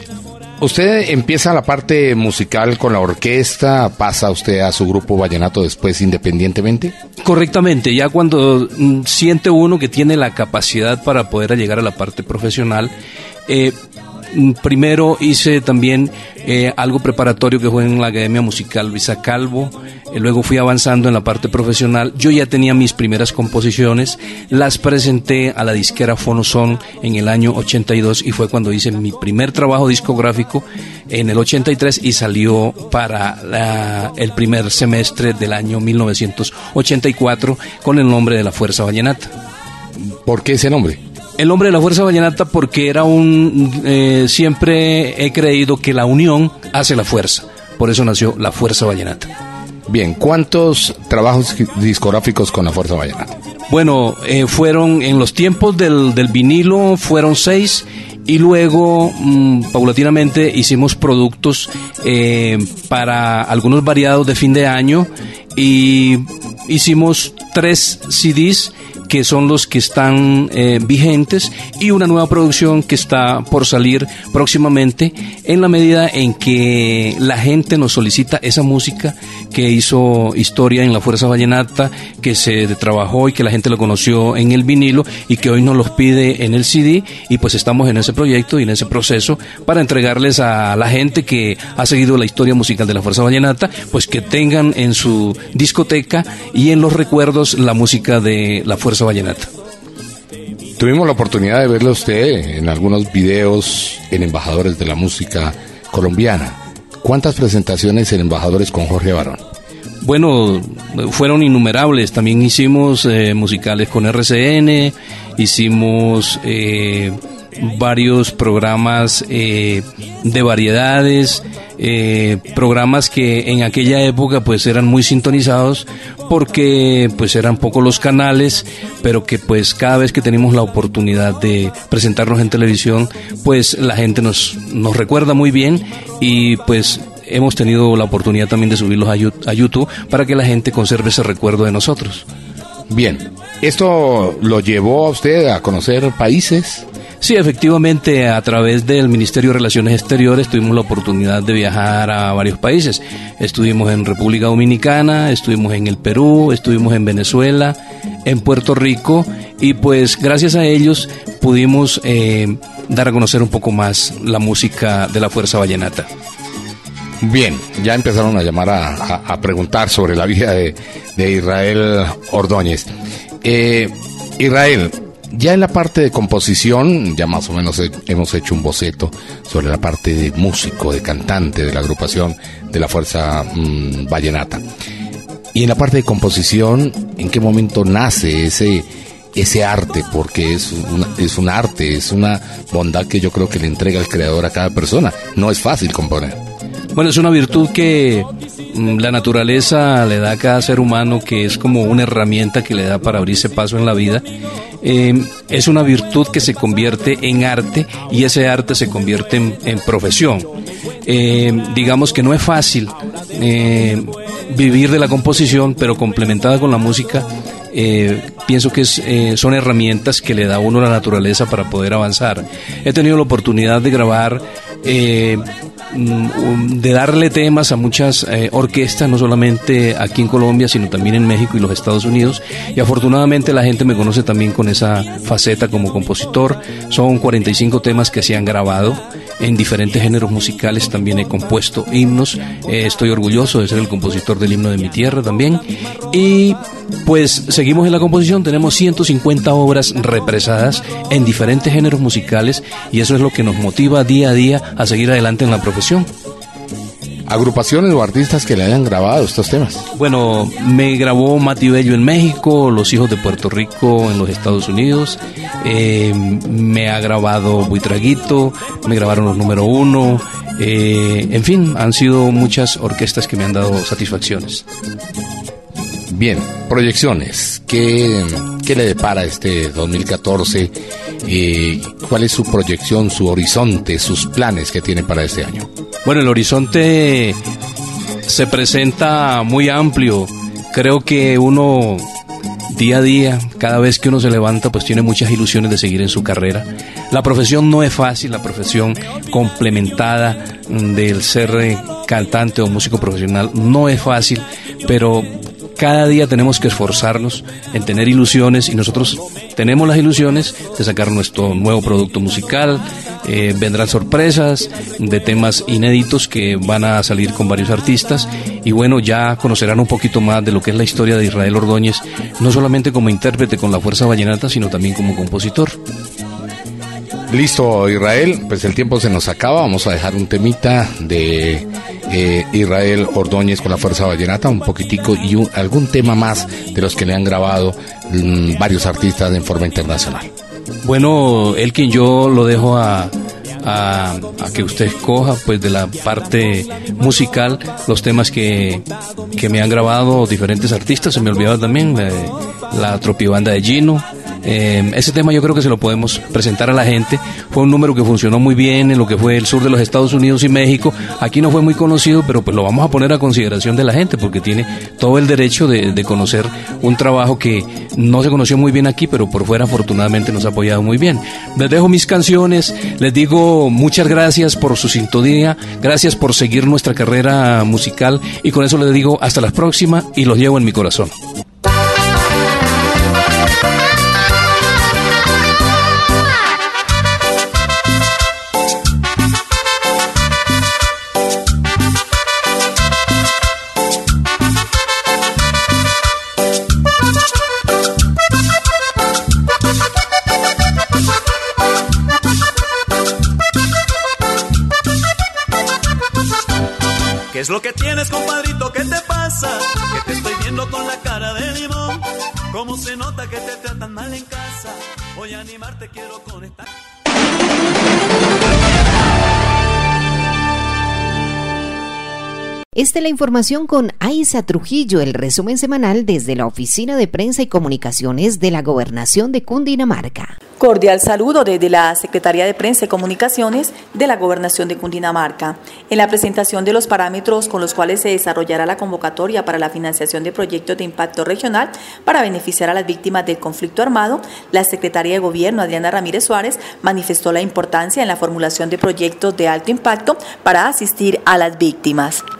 Usted empieza la parte musical con la orquesta, pasa usted a su grupo vallenato después independientemente. Correctamente, ya cuando mm, siente uno que tiene la capacidad para poder llegar a la parte profesional, eh, primero hice también eh, algo preparatorio que fue en la Academia Musical Luisa Calvo, eh, luego fui avanzando en la parte profesional. Yo ya tenía mis primeras composiciones, las presenté a la disquera Fonoson en el año ochenta y dos y fue cuando hice mi primer trabajo discográfico en el ochenta y tres y salió para la, el primer semestre del año mil novecientos ochenta y cuatro con el nombre de La Fuerza Vallenata. ¿Por qué ese nombre? El nombre de La Fuerza Vallenata porque era un... Eh, siempre he creído que la unión hace la fuerza. Por eso nació La Fuerza Vallenata. Bien, ¿cuántos trabajos discográficos con La Fuerza Vallenata? Bueno, eh, fueron en los tiempos del, del vinilo, fueron seis. Y luego, mmm, paulatinamente, hicimos productos eh, para algunos variados de fin de año. Y hicimos tres C Ds que son los que están eh, vigentes y una nueva producción que está por salir próximamente en la medida en que la gente nos solicita esa música que hizo historia en La Fuerza Vallenata, que se trabajó y que la gente lo conoció en el vinilo y que hoy nos los pide en el C D, y pues estamos en ese proyecto y en ese proceso para entregarles a la gente que ha seguido la historia musical de La Fuerza Vallenata, pues que tengan en su discoteca y en los recuerdos la música de La Fuerza Vallenata. Tuvimos la oportunidad de verlo a usted en algunos videos en Embajadores de la Música Colombiana. ¿Cuántas presentaciones en Embajadores con Jorge Barón? Bueno, fueron innumerables. También hicimos eh, musicales con R C N, hicimos eh, varios programas eh, de variedades, eh, programas que en aquella época pues eran muy sintonizados porque pues eran pocos los canales, pero que pues cada vez que tenemos la oportunidad de presentarnos en televisión, pues la gente nos, nos recuerda muy bien y pues hemos tenido la oportunidad también de subirlos a YouTube para que la gente conserve ese recuerdo de nosotros. Bien, ¿esto lo llevó a usted a conocer países? Sí, efectivamente, a través del Ministerio de Relaciones Exteriores tuvimos la oportunidad de viajar a varios países. Estuvimos en República Dominicana, estuvimos en el Perú, estuvimos en Venezuela, en Puerto Rico, y pues gracias a ellos pudimos eh, dar a conocer un poco más la música de La Fuerza Vallenata. Bien, ya empezaron a llamar a, a, a preguntar sobre la vida de, de Israel Ordóñez. Eh, Israel, ya en la parte de composición, ya más o menos he, hemos hecho un boceto sobre la parte de músico, de cantante de la agrupación de la Fuerza mmm, Vallenata. Y en la parte de composición, ¿en qué momento nace ese ese arte? Porque es una, es un arte, es una bondad que yo creo que le entrega el creador a cada persona. No es fácil componer. Bueno, es una virtud que mm, la naturaleza le da a cada ser humano, que es como una herramienta que le da para abrirse paso en la vida. Eh, es una virtud que se convierte en arte y ese arte se convierte en, en profesión. Eh, digamos que no es fácil eh, vivir de la composición, pero complementada con la música, eh, pienso que es, eh, son herramientas que le da a uno la naturaleza para poder avanzar. He tenido la oportunidad de grabar, eh, de darle temas a muchas eh, orquestas, no solamente aquí en Colombia, sino también en México y los Estados Unidos, y afortunadamente la gente me conoce también con esa faceta como compositor. Son cuarenta y cinco temas que se han grabado en diferentes géneros musicales. También he compuesto himnos, eh, estoy orgulloso de ser el compositor del himno de mi tierra también, y pues seguimos en la composición. Tenemos ciento cincuenta obras represadas en diferentes géneros musicales, y eso es lo que nos motiva día a día a seguir adelante en la profesión. ¿Agrupaciones o artistas que le hayan grabado estos temas? Bueno, me grabó Mati Bello en México, Los Hijos de Puerto Rico en los Estados Unidos, eh, me ha grabado Buitraguito, me grabaron los Número Uno, eh, en fin, han sido muchas orquestas que me han dado satisfacciones. Bien, proyecciones, ¿qué, qué le depara este dos mil catorce? Eh, ¿Cuál es su proyección, su horizonte, sus planes que tiene para este año? Bueno, el horizonte se presenta muy amplio. Creo que uno día a día, cada vez que uno se levanta, pues tiene muchas ilusiones de seguir en su carrera. La profesión no es fácil, la profesión complementada del ser cantante o músico profesional no es fácil, pero cada día tenemos que esforzarnos en tener ilusiones, y nosotros tenemos las ilusiones de sacar nuestro nuevo producto musical. Eh, vendrán sorpresas de temas inéditos que van a salir con varios artistas, y bueno, ya conocerán un poquito más de lo que es la historia de Israel Ordóñez, no solamente como intérprete con la Fuerza Vallenata, sino también como compositor. Listo, Israel, pues el tiempo se nos acaba. Vamos a dejar un temita de eh, Israel Ordóñez con la Fuerza Vallenata, un poquitico, y un, algún tema más de los que le han grabado mmm, varios artistas en forma internacional. Bueno, Elkin, yo lo dejo a, a, a que usted escoja, pues, de la parte musical, los temas que, que me han grabado diferentes artistas. Se me olvidaba también eh, la Tropibanda de Gino. Eh, ese tema yo creo que se lo podemos presentar a la gente. Fue un número que funcionó muy bien en lo que fue el sur de los Estados Unidos y México. Aquí no fue muy conocido, pero pues lo vamos a poner a consideración de la gente, porque tiene todo el derecho de, de conocer un trabajo que no se conoció muy bien aquí, pero por fuera afortunadamente nos ha apoyado muy bien. Les dejo mis canciones, les digo muchas gracias por su sintonía, gracias por seguir nuestra carrera musical, y con eso les digo hasta la próxima, y los llevo en mi corazón. ¿Qué es lo que tienes, compadrito? ¿Qué te pasa? Que te estoy viendo con la cara de limón. ¿Cómo se nota que te tratan mal en casa? Voy a animarte, quiero conectar. Esta es la información con Aiza Trujillo, el resumen semanal desde la Oficina de Prensa y Comunicaciones de la Gobernación de Cundinamarca. Cordial saludo desde la Secretaría de Prensa y Comunicaciones de la Gobernación de Cundinamarca. En la presentación de los parámetros con los cuales se desarrollará la convocatoria para la financiación de proyectos de impacto regional para beneficiar a las víctimas del conflicto armado, la Secretaria de Gobierno, Adriana Ramírez Suárez, manifestó la importancia en la formulación de proyectos de alto impacto para asistir a las víctimas.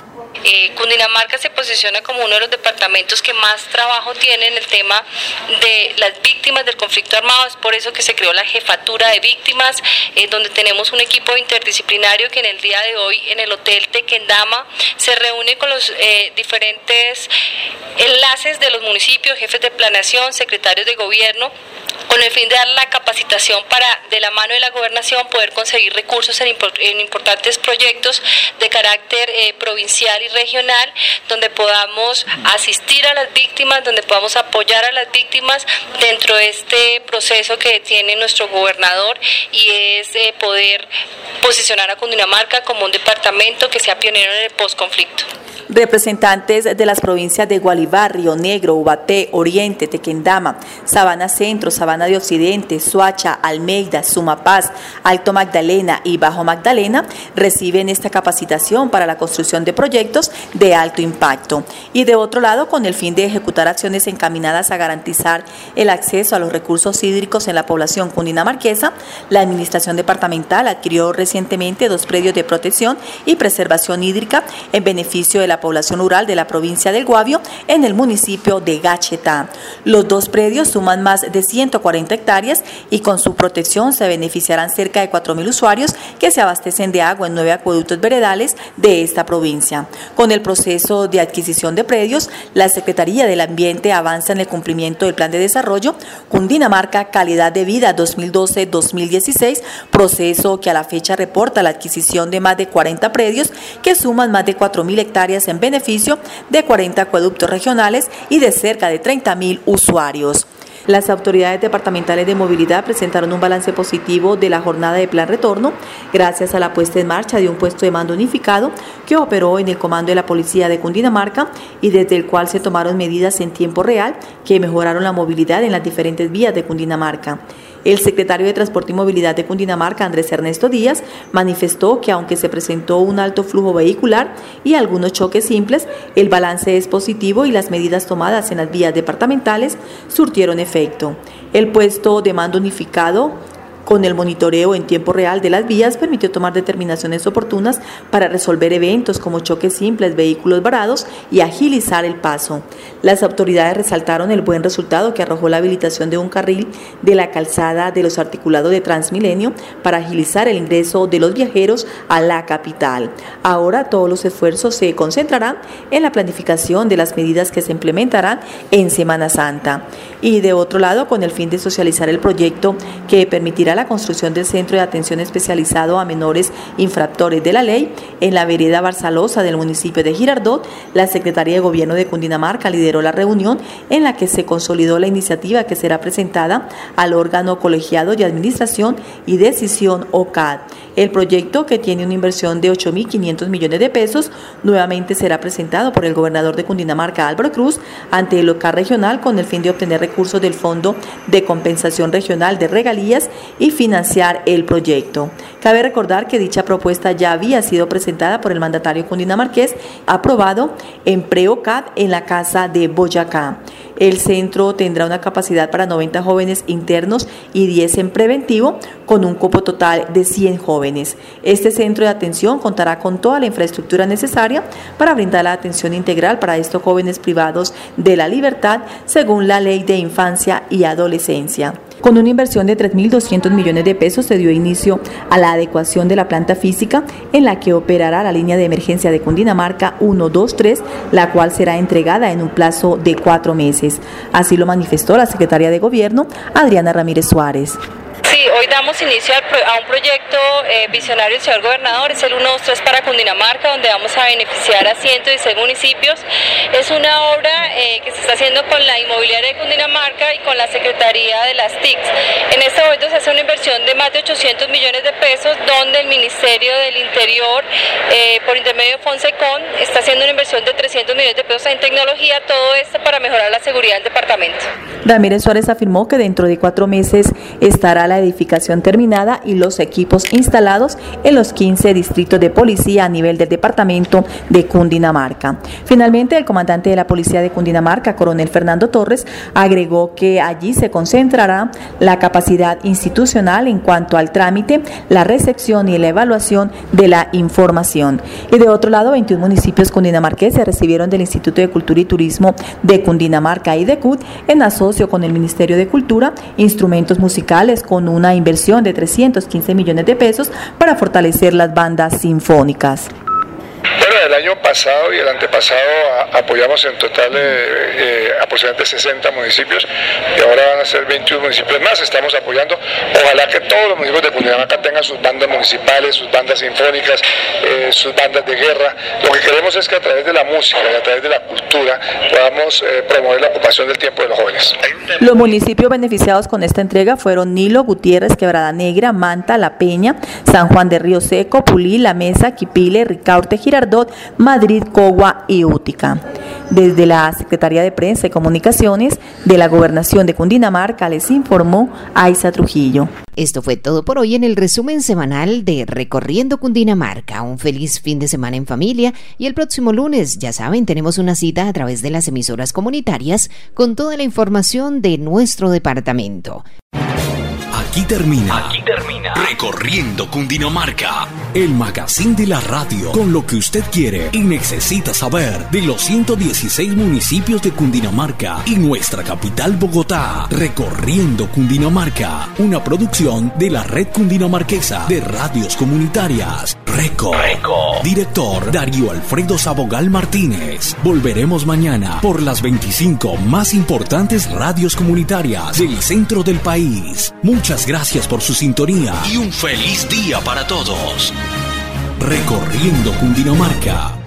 Eh, Cundinamarca se posiciona como uno de los departamentos que más trabajo tiene en el tema de las víctimas del conflicto armado. Es por eso que se creó la jefatura de víctimas, eh, donde tenemos un equipo interdisciplinario que en el día de hoy en el Hotel Tequendama se reúne con los eh, diferentes enlaces de los municipios, jefes de planeación, secretarios de gobierno, con el fin de dar la capacitación para, de la mano de la gobernación, poder conseguir recursos en, import, en importantes proyectos de carácter eh, provincial y regional, donde podamos asistir a las víctimas, donde podamos apoyar a las víctimas dentro de este proceso que tiene nuestro gobernador, y es eh, poder posicionar a Cundinamarca como un departamento que sea pionero en el posconflicto. Representantes de las provincias de Gualibá, Río Negro, Ubaté, Oriente, Tequendama, Sabana Centro, Sabana de Occidente, Soacha, Almeida, Sumapaz, Alto Magdalena y Bajo Magdalena reciben esta capacitación para la construcción de proyectos de alto impacto. Y de otro lado, con el fin de ejecutar acciones encaminadas a garantizar el acceso a los recursos hídricos en la población cundinamarquesa, la Administración Departamental adquirió recientemente dos predios de protección y preservación hídrica en beneficio de la población rural de la provincia del Guavio en el municipio de Gachetá. Los dos predios suman más de ciento cuarenta hectáreas y con su protección se beneficiarán cerca de cuatro mil usuarios que se abastecen de agua en nueve acueductos veredales de esta provincia. Con el proceso de adquisición de predios, la Secretaría del Ambiente avanza en el cumplimiento del Plan de Desarrollo Cundinamarca Calidad de Vida dos mil doce a dos mil dieciséis, proceso que a la fecha reporta la adquisición de más de cuarenta predios que suman más de cuatro mil hectáreas en beneficio de cuarenta acueductos regionales y de cerca de treinta mil usuarios. Las autoridades departamentales de movilidad presentaron un balance positivo de la jornada de plan retorno gracias a la puesta en marcha de un puesto de mando unificado que operó en el comando de la Policía de Cundinamarca y desde el cual se tomaron medidas en tiempo real que mejoraron la movilidad en las diferentes vías de Cundinamarca. El secretario de Transporte y Movilidad de Cundinamarca, Andrés Ernesto Díaz, manifestó que aunque se presentó un alto flujo vehicular y algunos choques simples, el balance es positivo y las medidas tomadas en las vías departamentales surtieron efecto. El puesto de mando unificado con el monitoreo en tiempo real de las vías permitió tomar determinaciones oportunas para resolver eventos como choques simples, vehículos varados y agilizar el paso. Las autoridades resaltaron el buen resultado que arrojó la habilitación de un carril de la calzada de los articulados de Transmilenio para agilizar el ingreso de los viajeros a la capital. Ahora todos los esfuerzos se concentrarán en la planificación de las medidas que se implementarán en Semana Santa. Y de otro lado, con el fin de socializar el proyecto que permitirá la construcción del Centro de Atención Especializado a Menores Infractores de la Ley en la vereda Barzalosa del municipio de Girardot, la Secretaría de Gobierno de Cundinamarca lideró la reunión en la que se consolidó la iniciativa que será presentada al órgano colegiado de administración y decisión O C A D. El proyecto, que tiene una inversión de ocho mil quinientos millones de pesos, nuevamente será presentado por el gobernador de Cundinamarca, Álvaro Cruz, ante el O C A D regional con el fin de obtener recursos del Fondo de Compensación Regional de Regalías y financiar el proyecto. Cabe recordar que dicha propuesta ya había sido presentada por el mandatario cundinamarqués, aprobado en pre-O C A D en la Casa de Boyacá. El centro tendrá una capacidad para noventa jóvenes internos y diez en preventivo, con un cupo total de cien jóvenes. Este centro de atención contará con toda la infraestructura necesaria para brindar la atención integral para estos jóvenes privados de la libertad, según la Ley de Infancia y Adolescencia. Con una inversión de tres mil doscientos millones de pesos se dio inicio a la adecuación de la planta física en la que operará la línea de emergencia de Cundinamarca uno dos tres, la cual será entregada en un plazo de cuatro meses. Así lo manifestó la secretaria de Gobierno, Adriana Ramírez Suárez. Sí, hoy damos inicio a un proyecto eh, visionario del señor gobernador, es el uno dos tres para Cundinamarca, donde vamos a beneficiar a ciento dieciséis municipios. Es una obra eh, que se está haciendo con la inmobiliaria de Cundinamarca y con la Secretaría de las T I Cs. En este momento se hace una inversión de más de ochocientos millones de pesos, donde el Ministerio del Interior, eh, por intermedio de Fonsecon, está haciendo una inversión de trescientos millones de pesos en tecnología, todo esto para mejorar la seguridad seguridad del departamento. Ramírez Suárez afirmó que dentro de cuatro meses estará la edificación terminada y los equipos instalados en los quince distritos de policía a nivel del departamento de Cundinamarca. Finalmente, el comandante de la Policía de Cundinamarca, coronel Fernando Torres, agregó que allí se concentrará la capacidad institucional en cuanto al trámite, la recepción y la evaluación de la información. Y de otro lado, veintiún municipios cundinamarqueses recibieron del Instituto de Cultura y Turismo de Cundinamarca y de C U T en asocio con el Ministerio de Cultura instrumentos musicales con una inversión de trescientos quince millones de pesos para fortalecer las bandas sinfónicas. Bueno, el año pasado y el antepasado a, apoyamos en total eh, eh, aproximadamente sesenta municipios y ahora van a ser veintiún municipios más, estamos apoyando. Ojalá que todos los municipios de Cundinamarca tengan sus bandas municipales, sus bandas sinfónicas, eh, sus bandas de guerra. Lo que queremos es que a través de la música y a través de la cultura podamos eh, promover la ocupación del tiempo de los jóvenes. Los municipios beneficiados con esta entrega fueron Nilo, Gutiérrez, Quebrada Negra, Manta, La Peña, San Juan de Río Seco, Pulí, La Mesa, Quipile, Ricaurte, Girardot, Madrid, Cogua y Útica. Desde la Secretaría de Prensa y Comunicaciones de la Gobernación de Cundinamarca les informó Aiza Trujillo. Esto fue todo por hoy en el resumen semanal de Recorriendo Cundinamarca. Un feliz fin de semana en familia y el próximo lunes, ya saben, tenemos una cita a través de las emisoras comunitarias con toda la información de nuestro departamento. Aquí termina, Aquí termina Recorriendo Cundinamarca, el magazine de la radio con lo que usted quiere y necesita saber de los ciento dieciséis municipios de Cundinamarca y nuestra capital Bogotá. Recorriendo Cundinamarca, una producción de la Red Cundinamarquesa de Radios Comunitarias. Reco. Reco. Director Darío Alfredo Sabogal Martínez. Volveremos mañana por las veinticinco más importantes radios comunitarias del centro del país. Muchas gracias por su sintonía y un feliz día para todos. Recorriendo Cundinamarca.